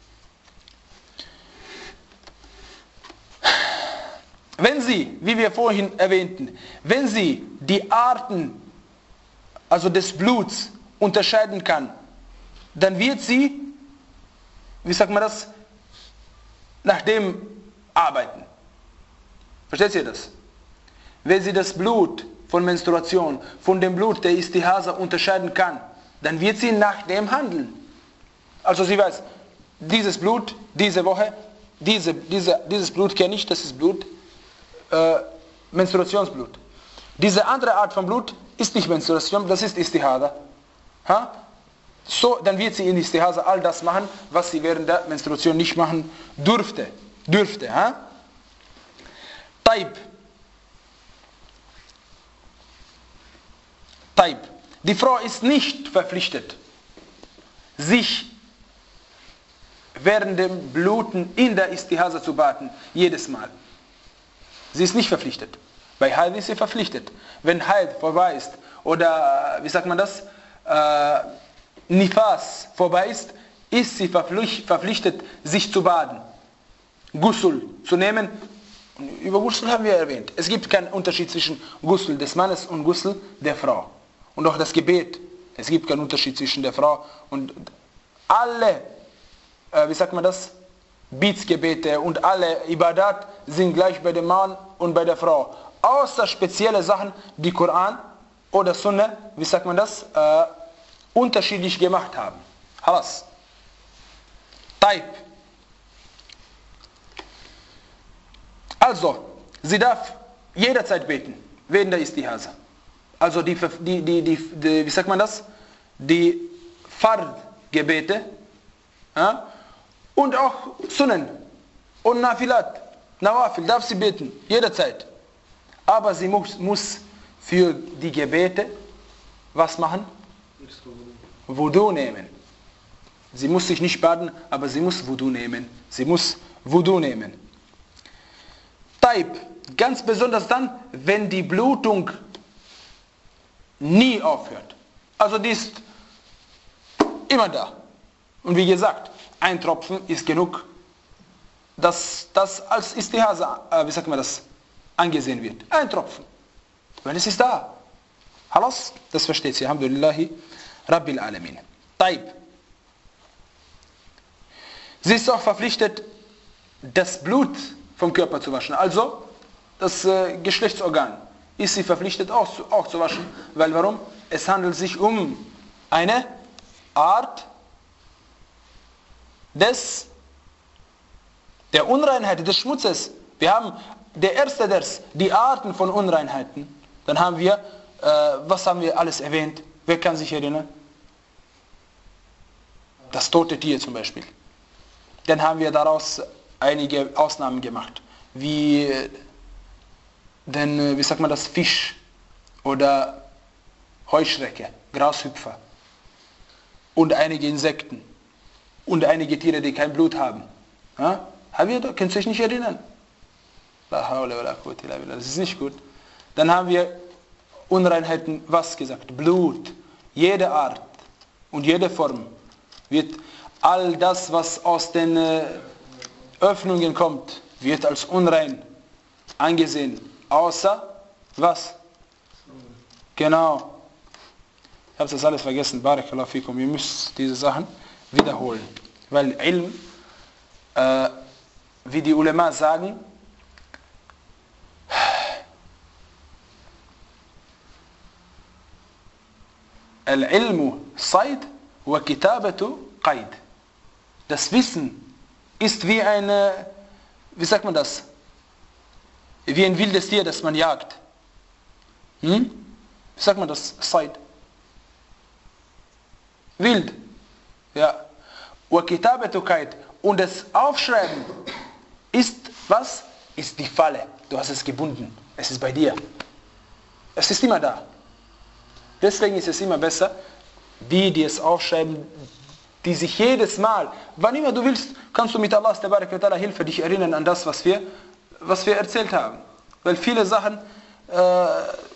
Speaker 5: Wenn sie, wie wir vorhin erwähnten, wenn sie die Arten, also des Bluts, unterscheiden kann, dann wird sie, wie sagt man das, nach dem arbeiten. Versteht ihr das? Wenn sie das Blut von Menstruation, von dem Blut der Istihasa unterscheiden kann, dann wird sie nach dem handeln. Also sie weiß, dieses Blut, diese Woche, diese, diese, dieses Blut kenne ich, das ist Blut, äh, Menstruationsblut. Diese andere Art von Blut ist nicht Menstruation, das ist Istihada. Ha? So, dann wird sie in Istihasa all das machen, was sie während der Menstruation nicht machen durfte. Dürfte. Ha? Taib. Taib. Die Frau ist nicht verpflichtet, sich während dem Bluten in der Istihasa zu baden, jedes Mal. Sie ist nicht verpflichtet. Bei Haid ist sie verpflichtet. Wenn Haid vorbei ist, oder, wie sagt man das, äh, Nifas vorbei ist, ist sie verpflichtet, sich zu baden. Ghusl zu nehmen. Über Ghusl haben wir erwähnt. Es gibt keinen Unterschied zwischen Ghusl des Mannes und Ghusl der Frau. Und auch das Gebet. Es gibt keinen Unterschied zwischen der Frau und alle, äh, wie sagt man das, Bietsgebete und alle Ibadat sind gleich bei dem Mann und bei der Frau. Außer spezielle Sachen, die Koran oder Sunna, wie sagt man das, äh, unterschiedlich gemacht haben. Halas. Taib. Also, sie darf jederzeit beten, während der Istihasa. Also die, die, die, die, die, wie sagt man das? Die Fard-Gebete, ja? Und auch Sunnen und Nafilat, Nawafil, darf sie beten, jederzeit. Aber sie muss, muss für die Gebete was machen? Wudu nehmen. Sie muss sich nicht baden, aber sie muss Wudu nehmen. Sie muss Wudu nehmen. Taib, ganz besonders dann, wenn die Blutung nie aufhört. Also die ist immer da. Und wie gesagt, ein Tropfen ist genug, dass das als Istihasa, äh, wie sagt man das, angesehen wird. Ein Tropfen. Weil es ist da. Halas, das versteht sie. Alhamdulillahi Rabbil Alamin. Taib. Sie ist auch verpflichtet, das Blut vom Körper zu waschen. Also, das äh, Geschlechtsorgan ist sie verpflichtet auch zu, auch zu waschen. Weil warum? Es handelt sich um eine Art des, der Unreinheit, des Schmutzes. Wir haben der erste Vers, die Arten von Unreinheiten. Dann haben wir, äh, was haben wir alles erwähnt? Wer kann sich erinnern? Das tote Tier zum Beispiel. Dann haben wir daraus einige Ausnahmen gemacht. Wie, denn, wie sagt man das, Fisch oder Heuschrecke, Grashüpfer und einige Insekten und einige Tiere, die kein Blut haben. Ja? Haben wir da? Könnt ihr euch nicht erinnern? Das ist nicht gut. Dann haben wir Unreinheiten, was gesagt? Blut, jede Art und jede Form wird, all das, was aus den äh, Öffnungen kommt, wird als unrein angesehen. Außer was? Genau. Ich habe das alles vergessen. Barakallahu fikum. Ihr müsst diese Sachen wiederholen. Weil Ilm, äh, wie die Ulema sagen, Al-Ilmu Said wa Kitabatu Qaid. Das Wissen ist wie eine, wie sagt man das? Wie ein wildes Tier, das man jagt. Hm? Wie sagt man das? Said. Wild. Ja. Wa Kitabatu Qaid. Und das Aufschreiben ist was? Ist die Falle. Du hast es gebunden. Es ist bei dir. Es ist immer da. Deswegen ist es immer besser, die, die es aufschreiben, die sich jedes Mal, wann immer du willst, kannst du mit Allahs Hilfe dich erinnern an das, was wir, was wir erzählt haben. Weil viele Sachen, äh,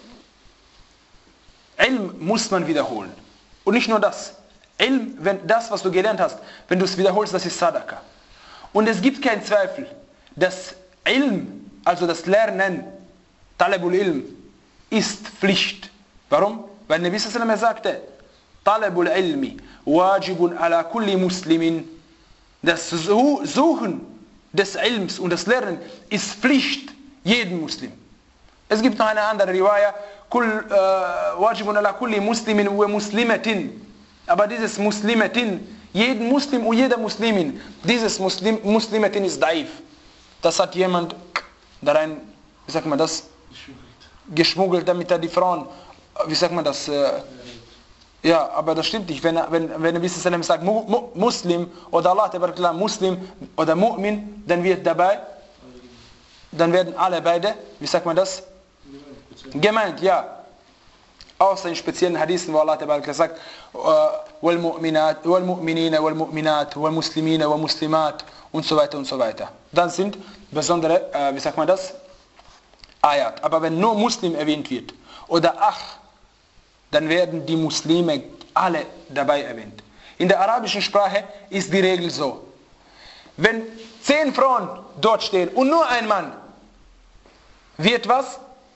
Speaker 5: Ilm muss man wiederholen. Und nicht nur das. Ilm, wenn das, was du gelernt hast, wenn du es wiederholst, das ist Sadaqa. Und es gibt keinen Zweifel, dass Ilm, also das Lernen, Talabul Ilm, ist Pflicht. Warum? Weil Nabi sallallahu alaihi wasallam sagte, Talabul Ilmi wajibun ala kulli muslimin. Das Suchen des Ilms und das Lernen ist Pflicht jedem Muslim. Es gibt noch eine andere Riwaya, wajibun ala kulli muslimin wa muslimatin. Aber dieses Muslimatin, jeden Muslim und jeder Muslimin, dieses Muslim, Muslimatin ist daif. Das hat jemand da rein, wie sagt man das, geschmuggelt, damit er die Frauen, wie sagt man das, äh, ja, aber das stimmt nicht. Wenn, wenn, wenn ein bisschen sagt mu, mu, Muslim oder Allah Muslim oder Mu'min, dann wird dabei, dann werden alle beide, wie sagt man das, gemeint, ja. Außer in speziellen Hadithen, wo Allah sagt, wal mu'minat, wal mu'minina, wal mu'minat, wal muslimina, wal muslimat und so weiter und so weiter. Dann sind besondere, äh, wie sagt man das, Ayat. Aber wenn nur Muslim erwähnt wird oder Ach, dann werden die Muslime alle dabei erwähnt. In der arabischen Sprache ist die Regel so. Wenn zehn Frauen dort stehen und nur ein Mann, wird was?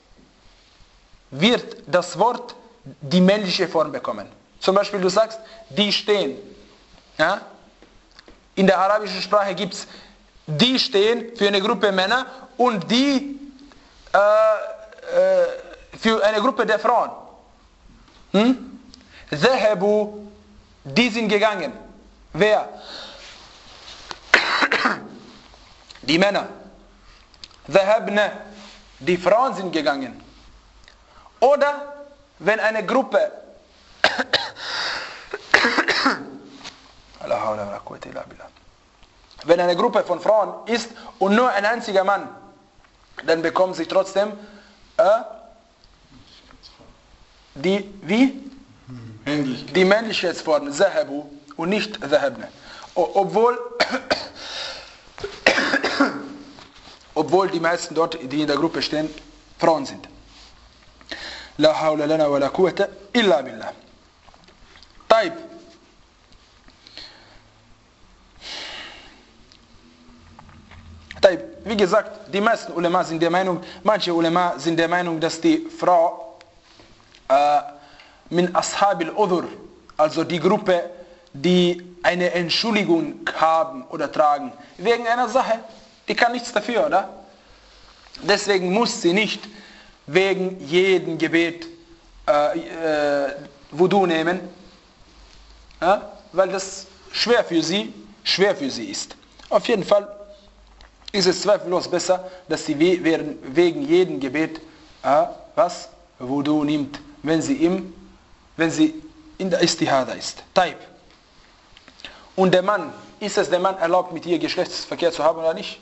Speaker 5: Wird das Wort die männliche Form bekommen. Zum Beispiel du sagst, die stehen. Ja? In der arabischen Sprache gibt es die stehen für eine Gruppe Männer und die äh, äh, für eine Gruppe der Frauen. Hm? Zahabu, die sind gegangen. Wer? Die Männer. Zahabna, die Frauen sind gegangen. Oder wenn eine Gruppe wenn eine Gruppe von Frauen ist und nur ein einziger Mann, dann bekommen sie trotzdem äh, die, wie?
Speaker 6: Männlich.
Speaker 5: Die Männlichkeitsform, Zahabu und nicht Zahabne. Obwohl, obwohl die meisten dort, die in der Gruppe stehen, Frauen sind. La hawla lana wa la quwwata illa billah. Taib. Taib. Wie gesagt, die meisten Ulema sind der Meinung, manche Ulema sind der Meinung, dass die Frau äh, min ashabil udhur, also die Gruppe, die eine Entschuldigung haben oder tragen, wegen einer Sache, die kann nichts dafür, oder? Deswegen muss sie nicht wegen jedem Gebet äh, äh, Wudu nehmen, ja? Weil das schwer für sie, schwer für sie ist. Auf jeden Fall ist es zweifellos besser, dass sie wegen jedem Gebet äh, was? Wudu nimmt, wenn sie, im, wenn sie in der Istihada ist. Taib. Und der Mann, ist es dem Mann erlaubt, mit ihr Geschlechtsverkehr zu haben oder nicht?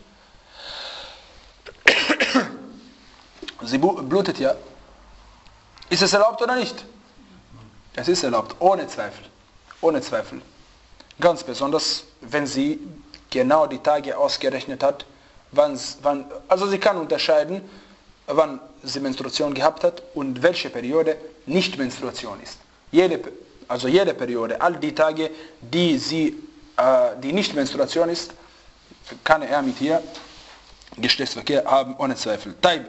Speaker 5: Sie blutet ja. Ist es erlaubt oder nicht? Es ist erlaubt, ohne Zweifel. Ohne Zweifel. Ganz besonders, wenn sie genau die Tage ausgerechnet hat, wann, wann, also sie kann unterscheiden, wann sie Menstruation gehabt hat und welche Periode nicht Menstruation ist. Jede, also jede Periode, all die Tage, die sie, äh, die nicht Menstruation ist, kann er mit ihr Geschlechtsverkehr haben, ohne Zweifel. Taib.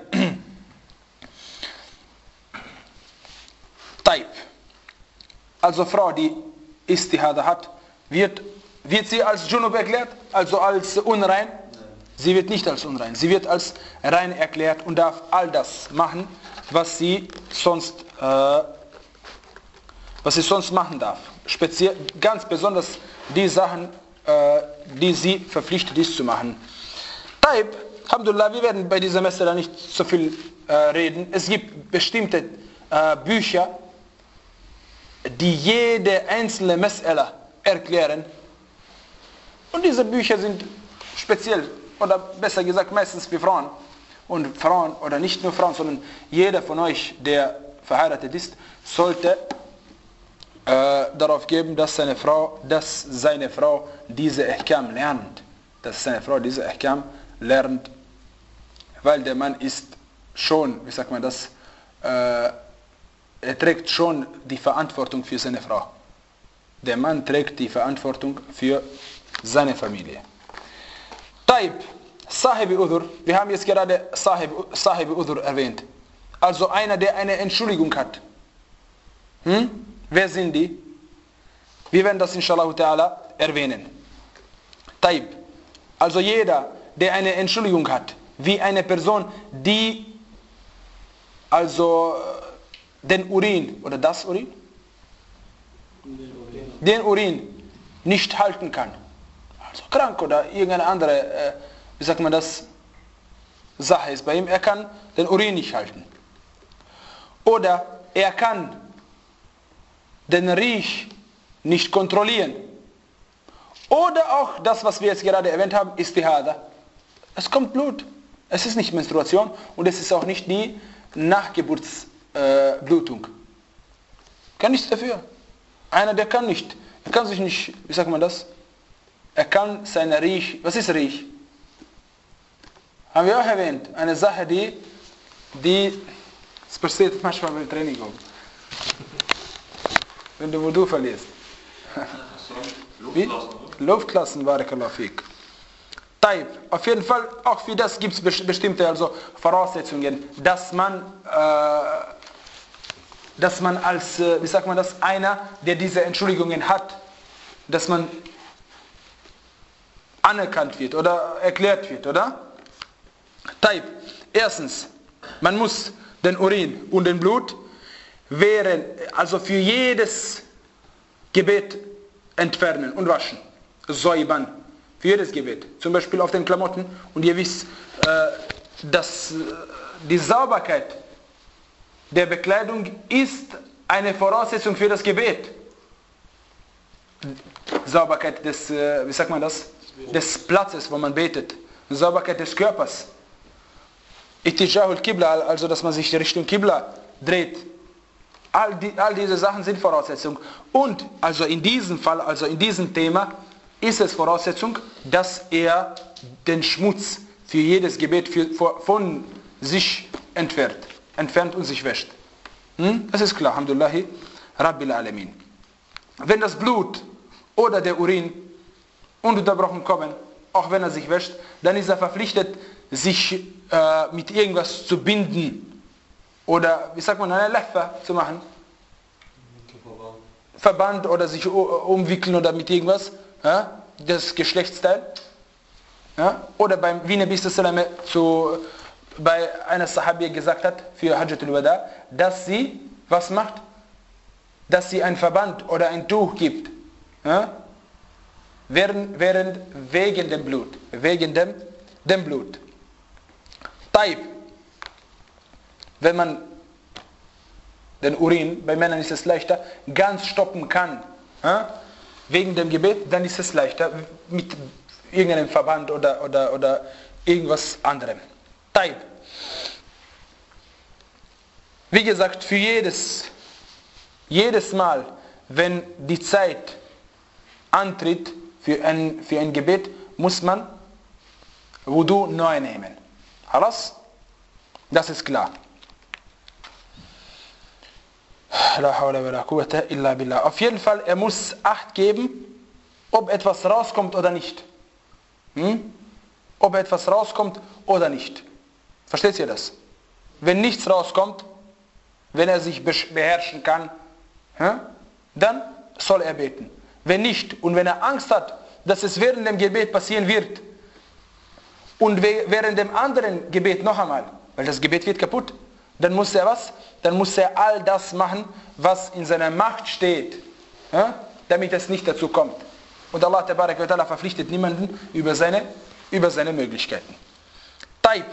Speaker 5: Taib. Also Frau, die Istihada hat, wird, wird sie als Junub erklärt, also als unrein? Sie wird nicht als unrein, sie wird als rein erklärt und darf all das machen, was sie sonst, äh, was sie sonst machen darf. Speziell, ganz besonders die Sachen, äh, die sie verpflichtet ist zu machen. Taib, Alhamdulillah, wir werden bei dieser Messe nicht so viel äh, reden. Es gibt bestimmte äh, Bücher, die jede einzelne Mas'ala erklären. Und diese Bücher sind speziell, oder besser gesagt meistens für Frauen. Und Frauen, oder nicht nur Frauen, sondern jeder von euch, der verheiratet ist, sollte äh, darauf geben, dass seine Frau, dass seine Frau diese Ahkam lernt. Dass seine Frau diese Ahkam lernt, weil der Mann ist schon, wie sagt man das, äh, er trägt schon die Verantwortung für seine Frau. Der Mann trägt die Verantwortung für seine Familie. Taib, Sahibi Udhur, wir haben jetzt gerade Sahibi Udhur erwähnt. Also einer, der eine Entschuldigung hat. Hm? Wer sind die? Wir werden das inshallah ta'ala erwähnen. Taib, also jeder, der eine Entschuldigung hat, wie eine Person, die also den Urin, oder das Urin? Den Urin nicht halten kann. Also krank oder irgendeine andere, äh, wie sagt man das, Sache ist bei ihm. Er kann den Urin nicht halten. Oder er kann den Riech nicht kontrollieren. Oder auch das, was wir jetzt gerade erwähnt haben, Istihada. Es kommt Blut. Es ist nicht Menstruation und es ist auch nicht die Nachgeburtsblutung. Äh, kann nichts dafür. Einer, der kann nicht. Er kann sich nicht, wie sagt man das? Er kann seine Riech, was ist Riech? Haben wir auch erwähnt. Eine Sache, die, die, es passiert manchmal beim Training. Wenn du Wudu verlierst. Wie? Luft lassen, barakallahu fik. Taib. Auf jeden Fall, auch für das gibt es bestimmte also Voraussetzungen, dass man, äh, dass man als, äh, wie sagt man das, einer, der diese Entschuldigungen hat, dass man anerkannt wird oder erklärt wird, oder? Taib. Erstens, man muss den Urin und den Blut während, also für jedes Gebet entfernen und waschen. Säubern. Für jedes Gebet. Zum Beispiel auf den Klamotten. Und ihr wisst, äh, dass äh, die Sauberkeit der Bekleidung ist eine Voraussetzung für das Gebet. Sauberkeit des, äh, wie sagt man das? des Platzes, wo man betet. Sauberkeit des Körpers. Ittijahul Qibla, also dass man sich Richtung Qibla dreht. All, die, all diese Sachen sind Voraussetzung. Und also in diesem Fall, also in diesem Thema, ist es Voraussetzung, dass er den Schmutz für jedes Gebet für, von sich entfernt, entfernt und sich wäscht. Hm? Das ist klar. Alhamdulillahi Rabbil Alamin. Wenn das Blut oder der Urin ununterbrochen kommen, auch wenn er sich wäscht, dann ist er verpflichtet, sich äh, mit irgendwas zu binden. Oder, wie sagt man, eine Leffe zu machen. Verband oder sich umwickeln oder mit irgendwas. Ja, das Geschlechtsteil. Ja, oder beim, wie Nabi sallam zu bei einer Sahabi gesagt hat, für Hajjatul Wada, dass sie, was macht? Dass sie ein Verband oder ein Tuch gibt. Ja? Während, während, wegen dem Blut. Wegen dem, dem Blut. Taib. Wenn man den Urin, bei Männern ist es leichter, ganz stoppen kann, ja? Wegen dem Gebet, dann ist es leichter, mit irgendeinem Verband oder, oder, oder irgendwas anderem. Taib. Wie gesagt, für jedes, jedes Mal, wenn die Zeit antritt für ein, für ein Gebet, muss man Wudu neu nehmen. Alles? Das ist klar. La hawla wa la quwwata illa billah. Auf jeden Fall, er muss Acht geben, ob etwas rauskommt oder nicht. Hm? Ob etwas rauskommt oder nicht. Versteht ihr das? Wenn nichts rauskommt, wenn er sich beherrschen kann, hm? dann soll er beten. Wenn nicht und wenn er Angst hat, dass es während dem Gebet passieren wird und während dem anderen Gebet noch einmal, weil das Gebet wird kaputt, dann muss er was? Dann muss er all das machen, was in seiner Macht steht, ja? Damit es nicht dazu kommt. Und Allah Tabarak wa Ta'ala verpflichtet niemanden über seine, über seine Möglichkeiten. Taib.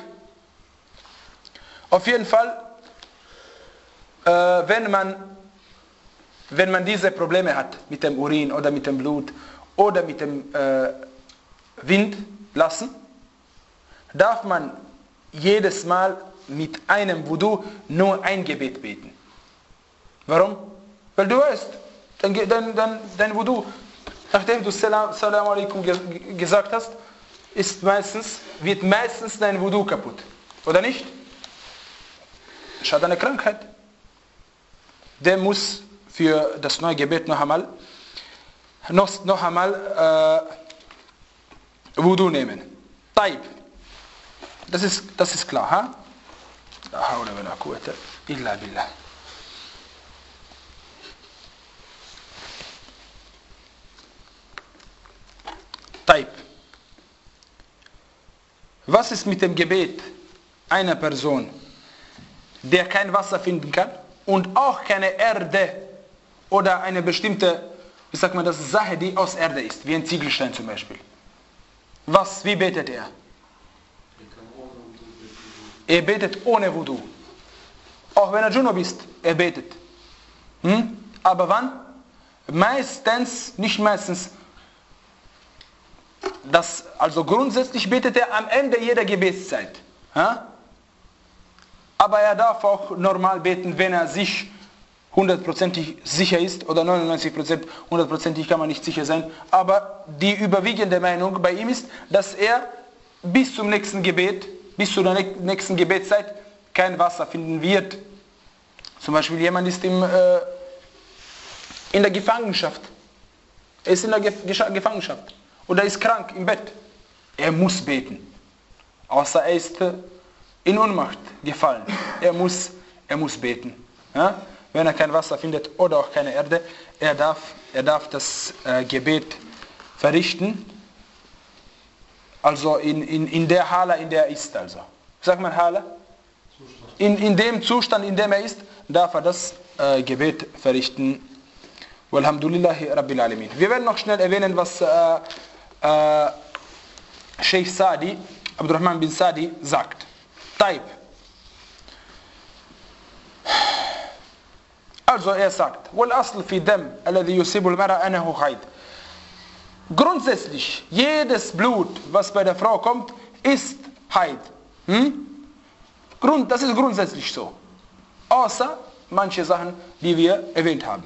Speaker 5: Auf jeden Fall, äh, wenn man wenn man diese Probleme hat mit dem Urin oder mit dem Blut oder mit dem äh, Wind lassen, darf man jedes Mal mit einem Wudu nur ein Gebet beten. Warum? Weil du weißt, dein, dein, dein, dein Wudu, nachdem du Salam, Salam alaikum gesagt hast, ist meistens, wird meistens dein Wudu kaputt. Oder nicht? Es hat eine Krankheit. Der muss für das neue Gebet noch einmal noch, noch einmal äh, Wudu nehmen. Taib. Das ist, das ist klar, ha? La hawla wa la quwwata illa billah. Taib. Was ist mit dem Gebet einer Person, der kein Wasser finden kann und auch keine Erde oder eine bestimmte, wie sagt man das, Sache, die aus Erde ist, wie ein Ziegelstein zum Beispiel? Was, wie betet er? Er betet ohne Wudu. Auch wenn er Junub ist, er betet. Hm? Aber wann? Meistens, nicht meistens, das, also grundsätzlich betet er am Ende jeder Gebetszeit. Ha? Aber er darf auch normal beten, wenn er sich hundertprozentig sicher ist, oder neunundneunzig Prozent, hundertprozentig kann man nicht sicher sein, aber die überwiegende Meinung bei ihm ist, dass er bis zum nächsten Gebet, bis zu der nächsten Gebetszeit kein Wasser finden wird. Zum Beispiel jemand ist im, äh, in der Gefangenschaft. Er ist in der Ge Gefangenschaft. Oder ist krank im Bett. Er muss beten. Außer er ist äh, in Ohnmacht gefallen. Er muss, er muss beten. Ja? Wenn er kein Wasser findet oder auch keine Erde, er darf, er darf das äh, Gebet verrichten. Also in, in, in der Hala, in der er ist. Also. Sagt man Hala? In, in dem Zustand, in dem er ist, darf er das äh, Gebet verrichten. Walhamdulillahi Rabbil Alamin. Wir werden noch schnell erwähnen, was äh, äh, Sheikh Sadi, Abdurrahman bin Sadi, sagt. Taib. Also er sagt, وَالْأَصْلُ فِي دَمْ الَّذِي يُصِيبُ الْمَرَى أَنَهُ خَيْدٌ. grundsätzlich, jedes Blut, was bei der Frau kommt, ist Haid. Hm? Grund, das ist grundsätzlich so. Außer manche Sachen, die wir erwähnt haben.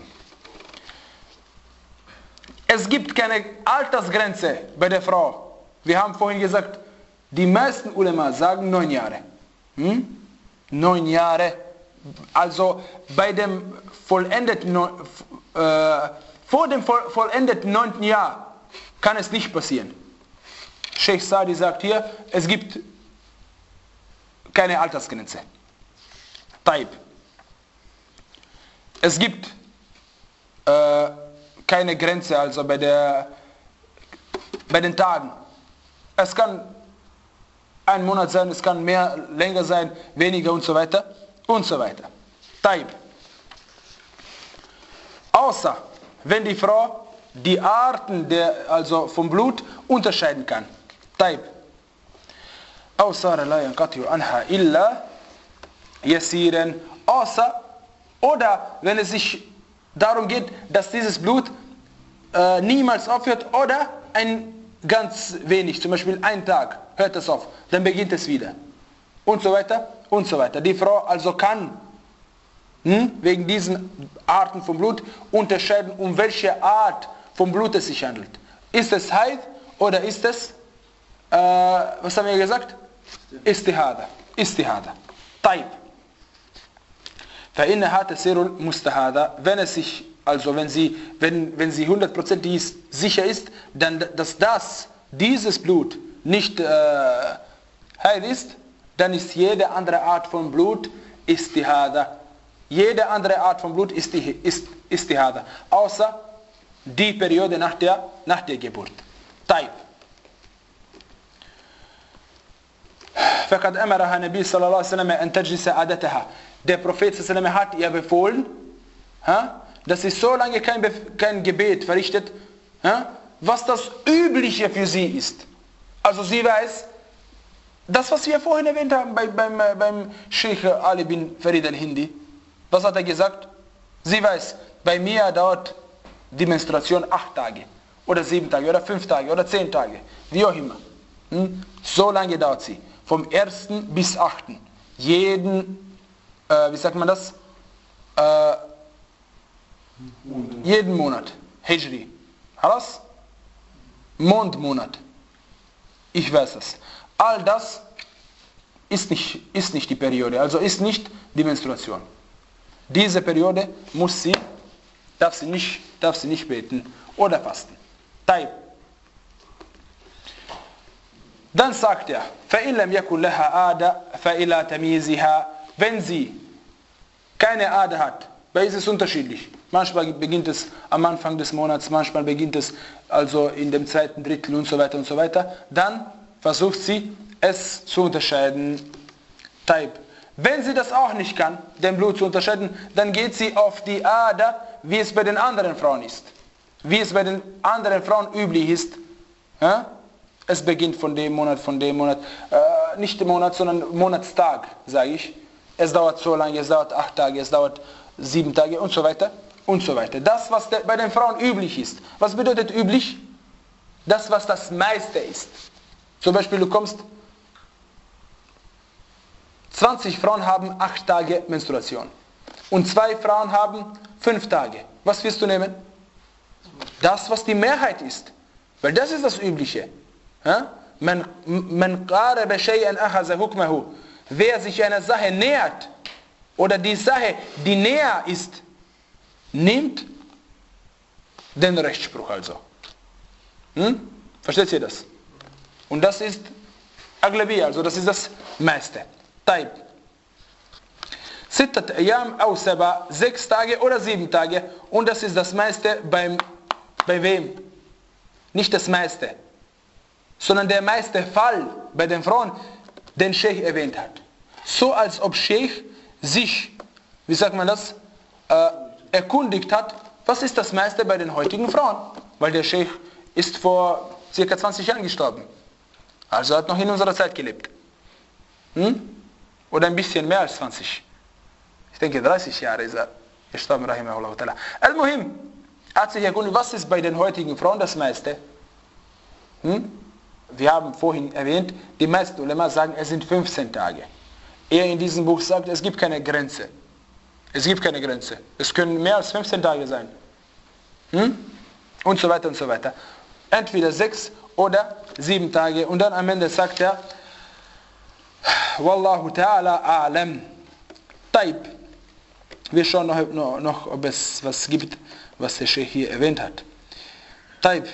Speaker 5: Es gibt keine Altersgrenze bei der Frau. Wir haben vorhin gesagt, die meisten Ulema sagen neun Jahre. Hm? Neun Jahre. Also bei dem vollendeten, äh, vor dem vollendeten neunten Jahr kann es nicht passieren. Sheikh Sadi sagt hier, es gibt keine Altersgrenze. Taib. Es gibt äh, keine Grenze, also bei, der, bei den Tagen. Es kann ein Monat sein, es kann mehr, länger sein, weniger und so weiter und so weiter. Taib. Außer wenn die Frau die Arten der, also vom Blut unterscheiden kann. Taib. Außer la yanqati'u anha illa yasiran. Außer oder wenn es sich darum geht, dass dieses Blut äh, niemals aufhört oder ein ganz wenig, zum Beispiel ein Tag hört es auf, dann beginnt es wieder und so weiter und so weiter. Die Frau also kann hm, wegen diesen Arten von Blut unterscheiden, um welche Art von Blut es sich handelt. Ist es Haid oder ist es, äh, was haben wir gesagt? Istihada. Istihada. Taib. فإنها تسير المستهادة, wenn es sich, also wenn sie, wenn, wenn sie hundertprozentig sicher ist, dann, dass das, dieses Blut nicht äh, Haid ist, dann ist jede andere Art von Blut Istihada. Jede andere Art von Blut ist, ist Istihada. Außer die Periode nach der, nach der Geburt. Taib. فقد أمرها النبي صلى الله عليه وسلم أن تجلس عادتها. Der Prophet sallallahu alaihi wasallam hat ihr befohlen, dass sie so lange kein, kein Gebet verrichtet, was das Übliche für sie ist. Also sie weiß, das was wir vorhin erwähnt haben bei, beim, beim Sheikh Ali bin Farid al-Hindi, was hat er gesagt? Sie weiß, bei mir dauert die Menstruation acht Tage oder sieben Tage oder fünf Tage oder zehn Tage, wie auch immer. So lange dauert sie, vom ersten bis achten. Jeden Äh, wie sagt man das? Äh, jeden Monat. Hijri. Alles? Mondmonat. Ich weiß es. All das ist nicht, ist nicht die Periode, also ist nicht die Menstruation. Diese Periode muss sie, darf sie nicht, darf sie nicht beten oder fasten. Taib. Dann sagt er, فَإِنْ لَمْ يَكُنْ لَهَا آدَ فَإِلَى تَمِيزِهَا. Wenn sie keine Ader hat, weil es ist unterschiedlich. Manchmal beginnt es am Anfang des Monats, manchmal beginnt es also in dem zweiten Drittel und so weiter und so weiter. Dann versucht sie, es zu unterscheiden. Taib. Wenn sie das auch nicht kann, den Blut zu unterscheiden, dann geht sie auf die Ader, wie es bei den anderen Frauen ist. Wie es bei den anderen Frauen üblich ist. Ja? Es beginnt von dem Monat, von dem Monat. Äh, nicht dem Monat, sondern Monatstag, sage ich. Es dauert so lange, es dauert acht Tage, es dauert sieben Tage und so weiter und so weiter. Das, was de, bei den Frauen üblich ist. Was bedeutet üblich? Das, was das meiste ist. Zum Beispiel, du kommst, zwanzig Frauen haben acht Tage Menstruation. Und zwei Frauen haben fünf Tage. Was wirst du nehmen? Das, was die Mehrheit ist. Weil das ist das Übliche. Ja? Man, man qaraba shay'an akhadha hukmahu. Wer sich einer Sache nähert, oder die Sache, die näher ist, nimmt den Rechtsspruch also. Hm? Versteht ihr das? Und das ist Aglabi, also das ist das meiste. Taib. Sittat Ayam au Saba, sechs Tage oder sieben Tage, und das ist das meiste beim, bei wem? Nicht das meiste, sondern der meiste Fall bei den Frauen, den Sheikh erwähnt hat. So als ob Sheikh sich, wie sagt man das, äh, erkundigt hat, was ist das meiste bei den heutigen Frauen? Weil der Sheikh ist vor circa zwanzig Jahren gestorben. Also hat noch in unserer Zeit gelebt. Hm? Oder ein bisschen mehr als zwanzig. Ich denke dreißig Jahre ist er gestorben, rahimahullah ta'ala. Al-Muhim, hat sich erkundigt, was ist bei den heutigen Frauen das meiste? Hm? Wir haben vorhin erwähnt, die meisten Ulema sagen, es sind fünfzehn Tage. Er in diesem Buch sagt, es gibt keine Grenze. Es gibt keine Grenze. Es können mehr als fünfzehn Tage sein. Hm? Und so weiter und so weiter. Entweder sechs oder sieben Tage. Und dann am Ende sagt er, Wallahu ta'ala a'lam. Taib. Wir schauen noch, noch, noch, ob es was gibt, was der Sheikh hier erwähnt hat. Taib.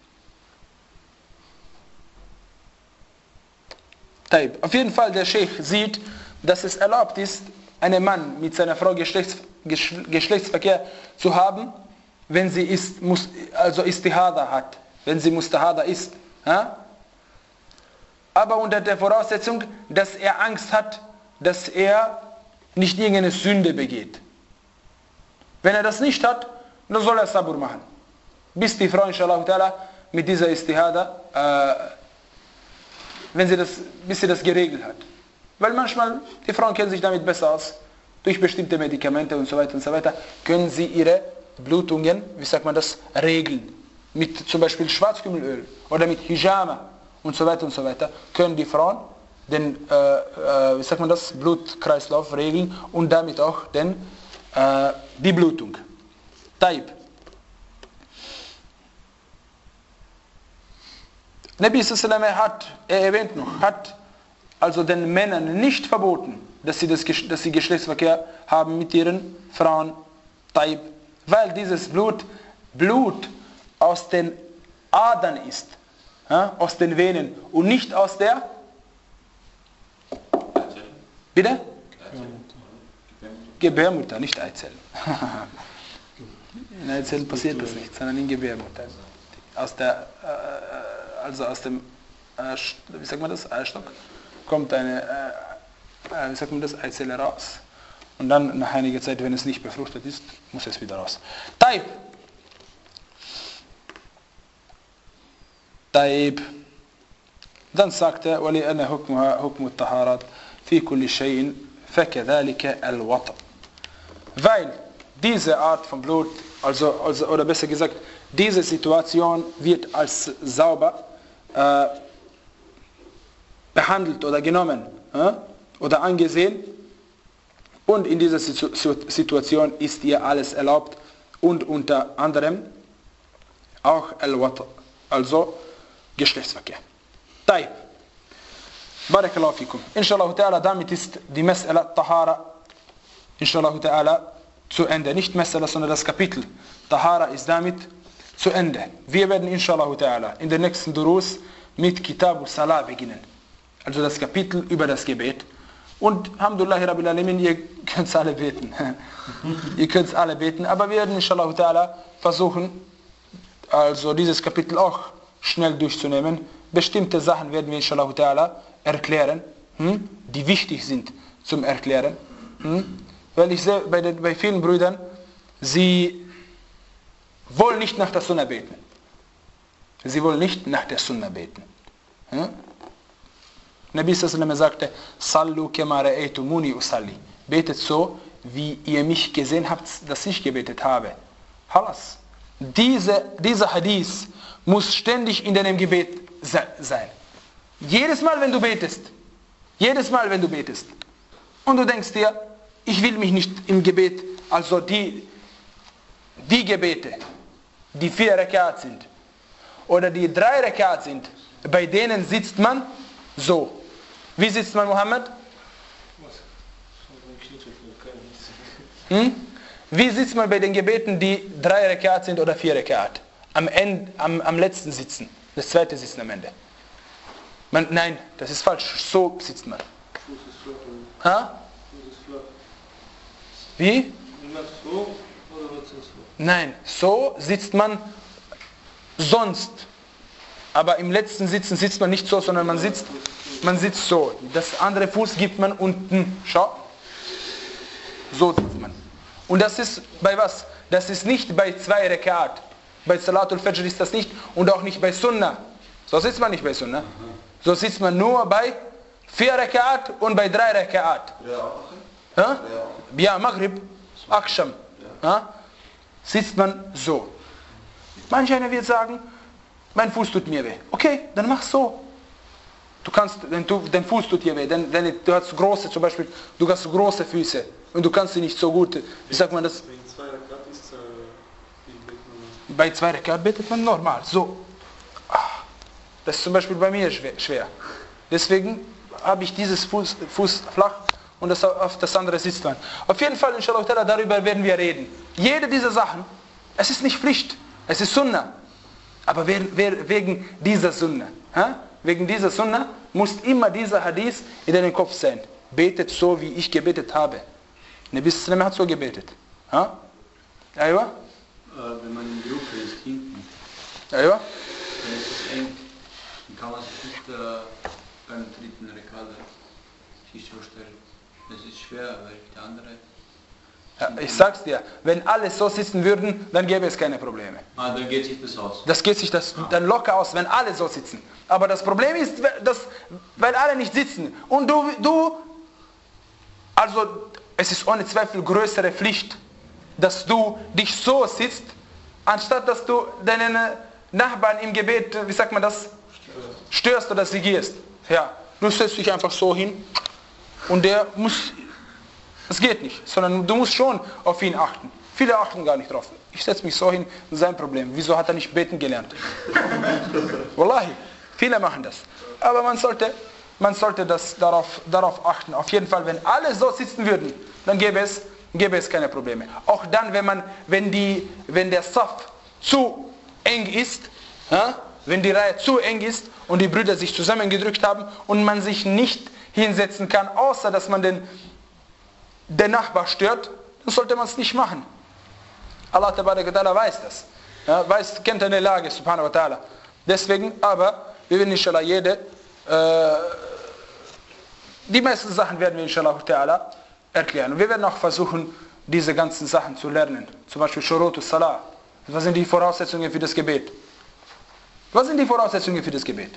Speaker 5: Taib. Auf jeden Fall, der Sheikh sieht, dass es erlaubt ist, einen Mann mit seiner Frau Geschlechts, Geschlechtsverkehr zu haben, wenn sie ist, also Istihada hat, wenn sie Mustahada ist. Ja? Aber unter der Voraussetzung, dass er Angst hat, dass er nicht irgendeine Sünde begeht. Wenn er das nicht hat, dann soll er Sabur machen. Bis die Frau, inshallah, mit dieser Istihada, äh, wenn sie das, bis sie das geregelt hat. Weil manchmal, die Frauen kennen sich damit besser aus, durch bestimmte Medikamente und so weiter und so weiter, können sie ihre Blutungen, wie sagt man das, regeln. Mit zum Beispiel Schwarzkümmelöl oder mit Hijama und so weiter und so weiter, können die Frauen den, äh, äh, wie sagt man das, Blutkreislauf regeln und damit auch den, äh, die Blutung. Taib. Nabi sallallahu alaihi wasallam hat, er erwähnt noch, hat also den Männern nicht verboten, dass sie, das, dass sie Geschlechtsverkehr haben mit ihren Frauen, Taib, weil dieses Blut, Blut aus den Adern ist, ja, aus den Venen und nicht aus der Bitte? Gebärmutter, nicht Eizellen. In Eizellen passiert das nicht, sondern in Gebärmutter. Aus der, äh, also aus dem, äh, wie sagt man das, Eierstock, kommt eine, äh, wie sagt man das, Eizelle raus. Und dann nach einiger Zeit, wenn es nicht befruchtet ist, muss es wieder raus. Taib. Taib. Dann sagt er, وَلِأَنَّ حُكْمُهَا حُكْمُ الطَّهَارَةِ فِي كُلِّ شَيْءٍ فَكَذَلِكَ الْوَطْءُ. Weil diese Art von Blut, also, also oder besser gesagt, diese Situation wird als sauber äh, behandelt oder genommen äh, oder angesehen. Und in dieser Situation ist ihr alles erlaubt und unter anderem auch Al-Wat, also Geschlechtsverkehr. Taib. Barakallahu fikum. Inshallah ta'ala, damit ist die Mas'ala Tahara, Inshallah ta'ala, zu Ende. Nicht Mas'ala, sondern das Kapitel Tahara ist damit zu Ende. Wir werden Inshallah ta'ala in der nächsten Durus mit Kitabu Salah beginnen. Also das Kapitel über das Gebet. Und Alhamdulillah Rabbil Alamin, ihr könnt alle beten. Ihr könnt alle beten, aber wir werden Inshallah ta'ala versuchen, also dieses Kapitel auch schnell durchzunehmen. Bestimmte Sachen werden wir Inshallah ta'ala erklären, hm, die wichtig sind zum Erklären. Hm. Weil ich sehe bei, den, bei vielen Brüdern, sie wollen nicht nach der Sunna beten. Sie wollen nicht nach der Sunna beten. Hm. Nabi sallallahu alaihi wasallam sagte, Sallu kama ra'aytumuni usalli. Betet so, wie ihr mich gesehen habt, dass ich gebetet habe. Halas. Diese, dieser Hadith muss ständig in deinem Gebet sein. Jedes Mal, wenn du betest. Jedes Mal, wenn du betest. Und du denkst dir, ich will mich nicht im Gebet, also die, die Gebete, die vier Rakat sind, oder die drei Rakat sind, bei denen sitzt man so. Wie sitzt man, Mohammed? Hm? Wie sitzt man bei den Gebeten, die drei Rakat sind oder vier Rakat? Am, Ende, am, am letzten Sitzen. Das zweite Sitzen am Ende. Man, nein, das ist falsch. So sitzt man. Ha? Wie? Nein, so sitzt man sonst. Aber im letzten Sitzen sitzt man nicht so, sondern man sitzt, man sitzt so. Das andere Fuß gibt man unten. Schau. So sitzt man. Und das ist bei was? Das ist nicht bei zwei Rakat. Bei Salatul Fajr ist das nicht und auch nicht bei Sunnah. So sitzt man nicht bei Sunnah. So sitzt man nur bei vier Rakat und bei drei Rakat. Ja, ja, Maghrib, Aksham. Ja? Sitzt man so. Manch einer wird sagen, mein Fuß tut mir weh. Okay, dann mach so. Du kannst, wenn du, dein Fuß tut dir weh, denn, denn du hast große, zum Beispiel, du hast große Füße und du kannst sie nicht so gut, wie sagt man das? Bei zwei Rakat betet man normal, so. Das ist zum Beispiel bei mir schwer. Deswegen habe ich dieses Fuß, Fuß flach und das auf das andere sitzt man. Auf jeden Fall, inshallah, darüber werden wir reden. Jede dieser Sachen, es ist nicht Pflicht, es ist Sunnah. Aber wegen dieser Sunnah, wegen dieser Sunnah muss immer dieser Hadith in deinem Kopf sein. Betet so, wie ich gebetet habe. Nabi Sallam hat so gebetet. Ja? Aywa?
Speaker 7: Wenn man in der Gruppe ist, hinten,
Speaker 5: Aywa?
Speaker 7: dann ist es eng, dann kann man sich nicht äh, beim dritten Rekal sich vorstellen. Das ist schwer, weil der andere...
Speaker 5: Ja, ich sag's dir, wenn alle so sitzen würden, dann gäbe es keine Probleme.
Speaker 7: Ah, dann geht sich das aus.
Speaker 5: Das geht sich das dann locker aus, wenn alle so sitzen. Aber das Problem ist, dass, weil alle nicht sitzen. Und du, du, also es ist ohne Zweifel größere Pflicht, dass du dich so sitzt, anstatt dass du deinen Nachbarn im Gebet, wie sagt man das, störst oder sigierst. Ja, du setzt dich einfach so hin und der muss, das geht nicht, sondern du musst schon auf ihn achten. Viele achten gar nicht drauf. Ich setze mich so hin, sein Problem. Wieso hat er nicht beten gelernt? Wallahi, viele machen das. Aber man sollte, man sollte das darauf, darauf achten. Auf jeden Fall, wenn alle so sitzen würden, dann gäbe es, gäbe es keine Probleme. Auch dann, wenn, man, wenn, die, wenn der Saf zu eng ist, ja, wenn die Reihe zu eng ist und die Brüder sich zusammengedrückt haben und man sich nicht hinsetzen kann, außer dass man den, den Nachbar stört, dann sollte man es nicht machen. Allah Ta'ala weiß das. Ja, weiß, kennt eine Lage, subhanahu wa ta'ala. Deswegen, aber, wir werden inshallah jede, äh, die meisten Sachen werden wir inshallah ta'ala erklären. Und wir werden auch versuchen, diese ganzen Sachen zu lernen. Zum Beispiel Shurutus Salah. Was sind die Voraussetzungen für das Gebet? Was sind die Voraussetzungen für das Gebet?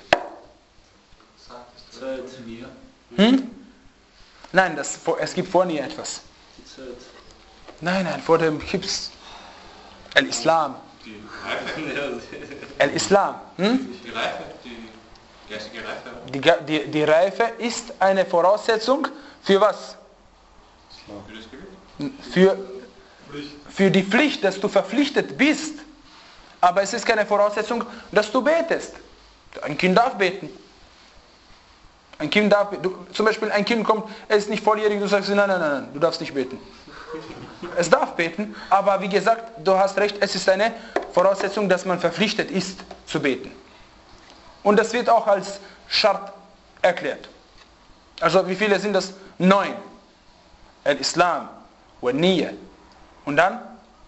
Speaker 7: Zeit.
Speaker 5: Hm? Nein, das, es gibt vor nie etwas.
Speaker 7: Die Zeit.
Speaker 5: Nein, nein, vor dem gibt es Al-Islam.
Speaker 7: Die Reife.
Speaker 5: Al-Islam. Hm?
Speaker 7: Die Reife, die geistige Reife.
Speaker 5: Die, die, die Reife ist eine Voraussetzung für was?
Speaker 7: Für das Gebet.
Speaker 5: Für, für die Pflicht, dass du verpflichtet bist. Aber es ist keine Voraussetzung, dass du betest. Ein Kind darf beten. Ein Kind darf, du, zum Beispiel ein Kind kommt, er ist nicht volljährig, du sagst, nein, nein, nein, du darfst nicht beten. Es darf beten, aber wie gesagt, du hast recht, es ist eine Voraussetzung, dass man verpflichtet ist zu beten. Und das wird auch als Schart erklärt. Also wie viele sind das? Neun. Al-Islam, Wa-Niyya. Und dann?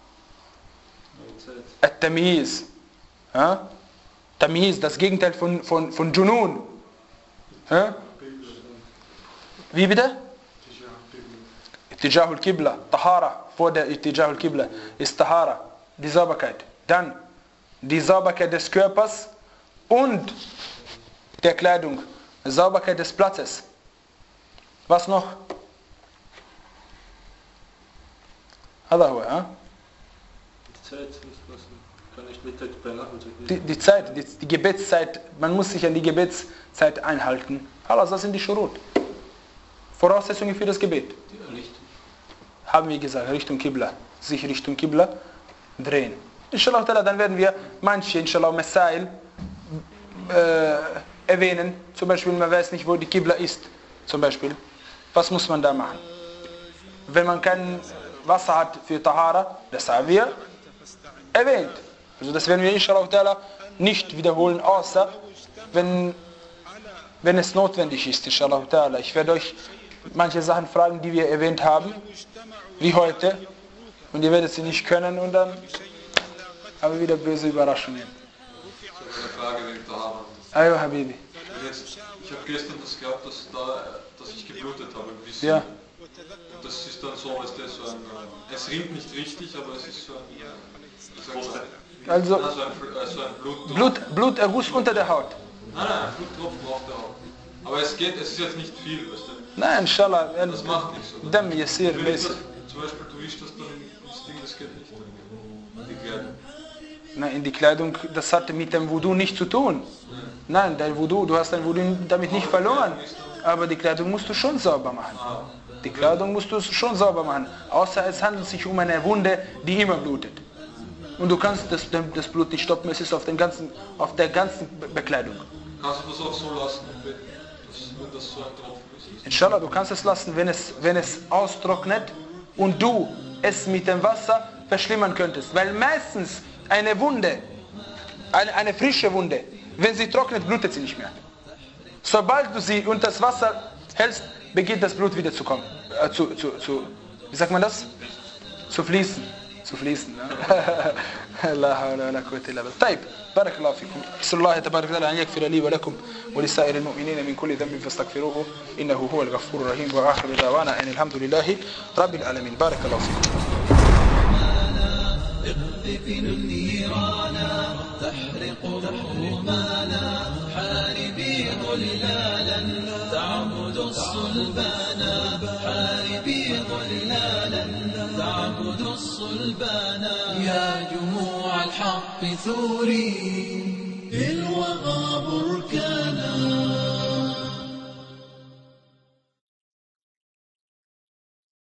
Speaker 5: At-Tamyiz. Ja? Tamyiz, das Gegenteil von, von, von Junun. Ja? Wie bitte? Ittijahul Qibla, Tahara, vor der Ittijahul Qibla ist Tahara, die Sauberkeit. Dann die Sauberkeit des Körpers und der Kleidung, die Sauberkeit des Platzes. Was noch? Allah,
Speaker 7: Die Zeit, was kann ich Mittag bei Nachmittag nicht.
Speaker 5: die, die Zeit, die, die Gebetszeit, man muss sich an die Gebetszeit einhalten. Allah, das sind die Shurut. Voraussetzungen für das Gebet.
Speaker 7: Die Erlichtung.
Speaker 5: Haben wir gesagt, Richtung Qibla. Sich Richtung Qibla drehen. Inshallah, dann werden wir manche, inshallah, Masail äh, erwähnen. Zum Beispiel, man weiß nicht, wo die Qibla ist. Zum Beispiel. Was muss man da machen? Wenn man kein Wasser hat für Tahara, das haben wir erwähnt. Also das werden wir inshallah nicht wiederholen, außer wenn, wenn es notwendig ist, inshallah. Ich werde euch manche Sachen fragen, die wir erwähnt haben, wie heute, und ihr werdet sie nicht können und dann haben wir wieder böse Überraschungen.
Speaker 7: Ich habe eine Frage wegen Tahara.
Speaker 5: Ayo, Habibi.
Speaker 7: Jetzt, ich habe gestern das gehabt, dass, da, dass ich geblutet habe ein bisschen.
Speaker 5: Ja.
Speaker 7: Das ist dann so, weißt du, so ein, es rinnt nicht richtig, aber es ist so ein, ich sag mal,
Speaker 5: Also
Speaker 7: na, so ein, äh, so ein Bluttropfen.
Speaker 5: Blut, Bluterguss unter der Haut.
Speaker 7: Nein, nein, ein Bluttropfen auf der Haut. Aber es geht, es ist jetzt nicht viel, weißt du.
Speaker 5: Nein, inshallah.
Speaker 7: Das macht nichts, oder?
Speaker 5: Dem Yasir,
Speaker 7: Wenn ich
Speaker 5: Yasir.
Speaker 7: das, zum Beispiel, du wischst das dann ins Ding, das geht nicht. Die Kleidung.
Speaker 5: Nein, in die Kleidung, das hatte mit dem Wudu nichts zu tun. Nein, dein Wudu, du hast dein Wudu damit nicht verloren. Aber die Kleidung musst du schon sauber machen. Die Kleidung musst du schon sauber machen. Außer es handelt sich um eine Wunde, die immer blutet. Und du kannst das, das Blut nicht stoppen, es ist auf, den ganzen, auf der ganzen Bekleidung.
Speaker 8: Kannst du das auch so lassen, wenn das so drauf ist?
Speaker 5: Inshallah, du kannst es lassen, wenn es, wenn es austrocknet und du es mit dem Wasser verschlimmern könntest. Weil meistens eine Wunde, eine, eine frische Wunde, wenn sie trocknet, blutet sie nicht mehr. Sobald du sie unter das Wasser hältst, beginnt das Blut wieder zu kommen. Äh, zu, zu, zu, wie sagt man das? Zu fließen. Zu fließen. لا حول ولا قوة إلا بالله. طيب بارك الله فيكم. أسأل الله تبارك وتعالى أن يغفر لي ولكم ولسائر المؤمنين من كل ذنب فاستغفروه إنه هو الغفور الرحيم وآخر دعوانا أن الحمد لله رب العالمين. بارك الله فيكم.
Speaker 3: اقذف النيرانا تحرق رحومانا حاربي ظلالا تعبد الصلبانا حاربي ظلالا تعبد الصلبانا يا جموع الحق ثوري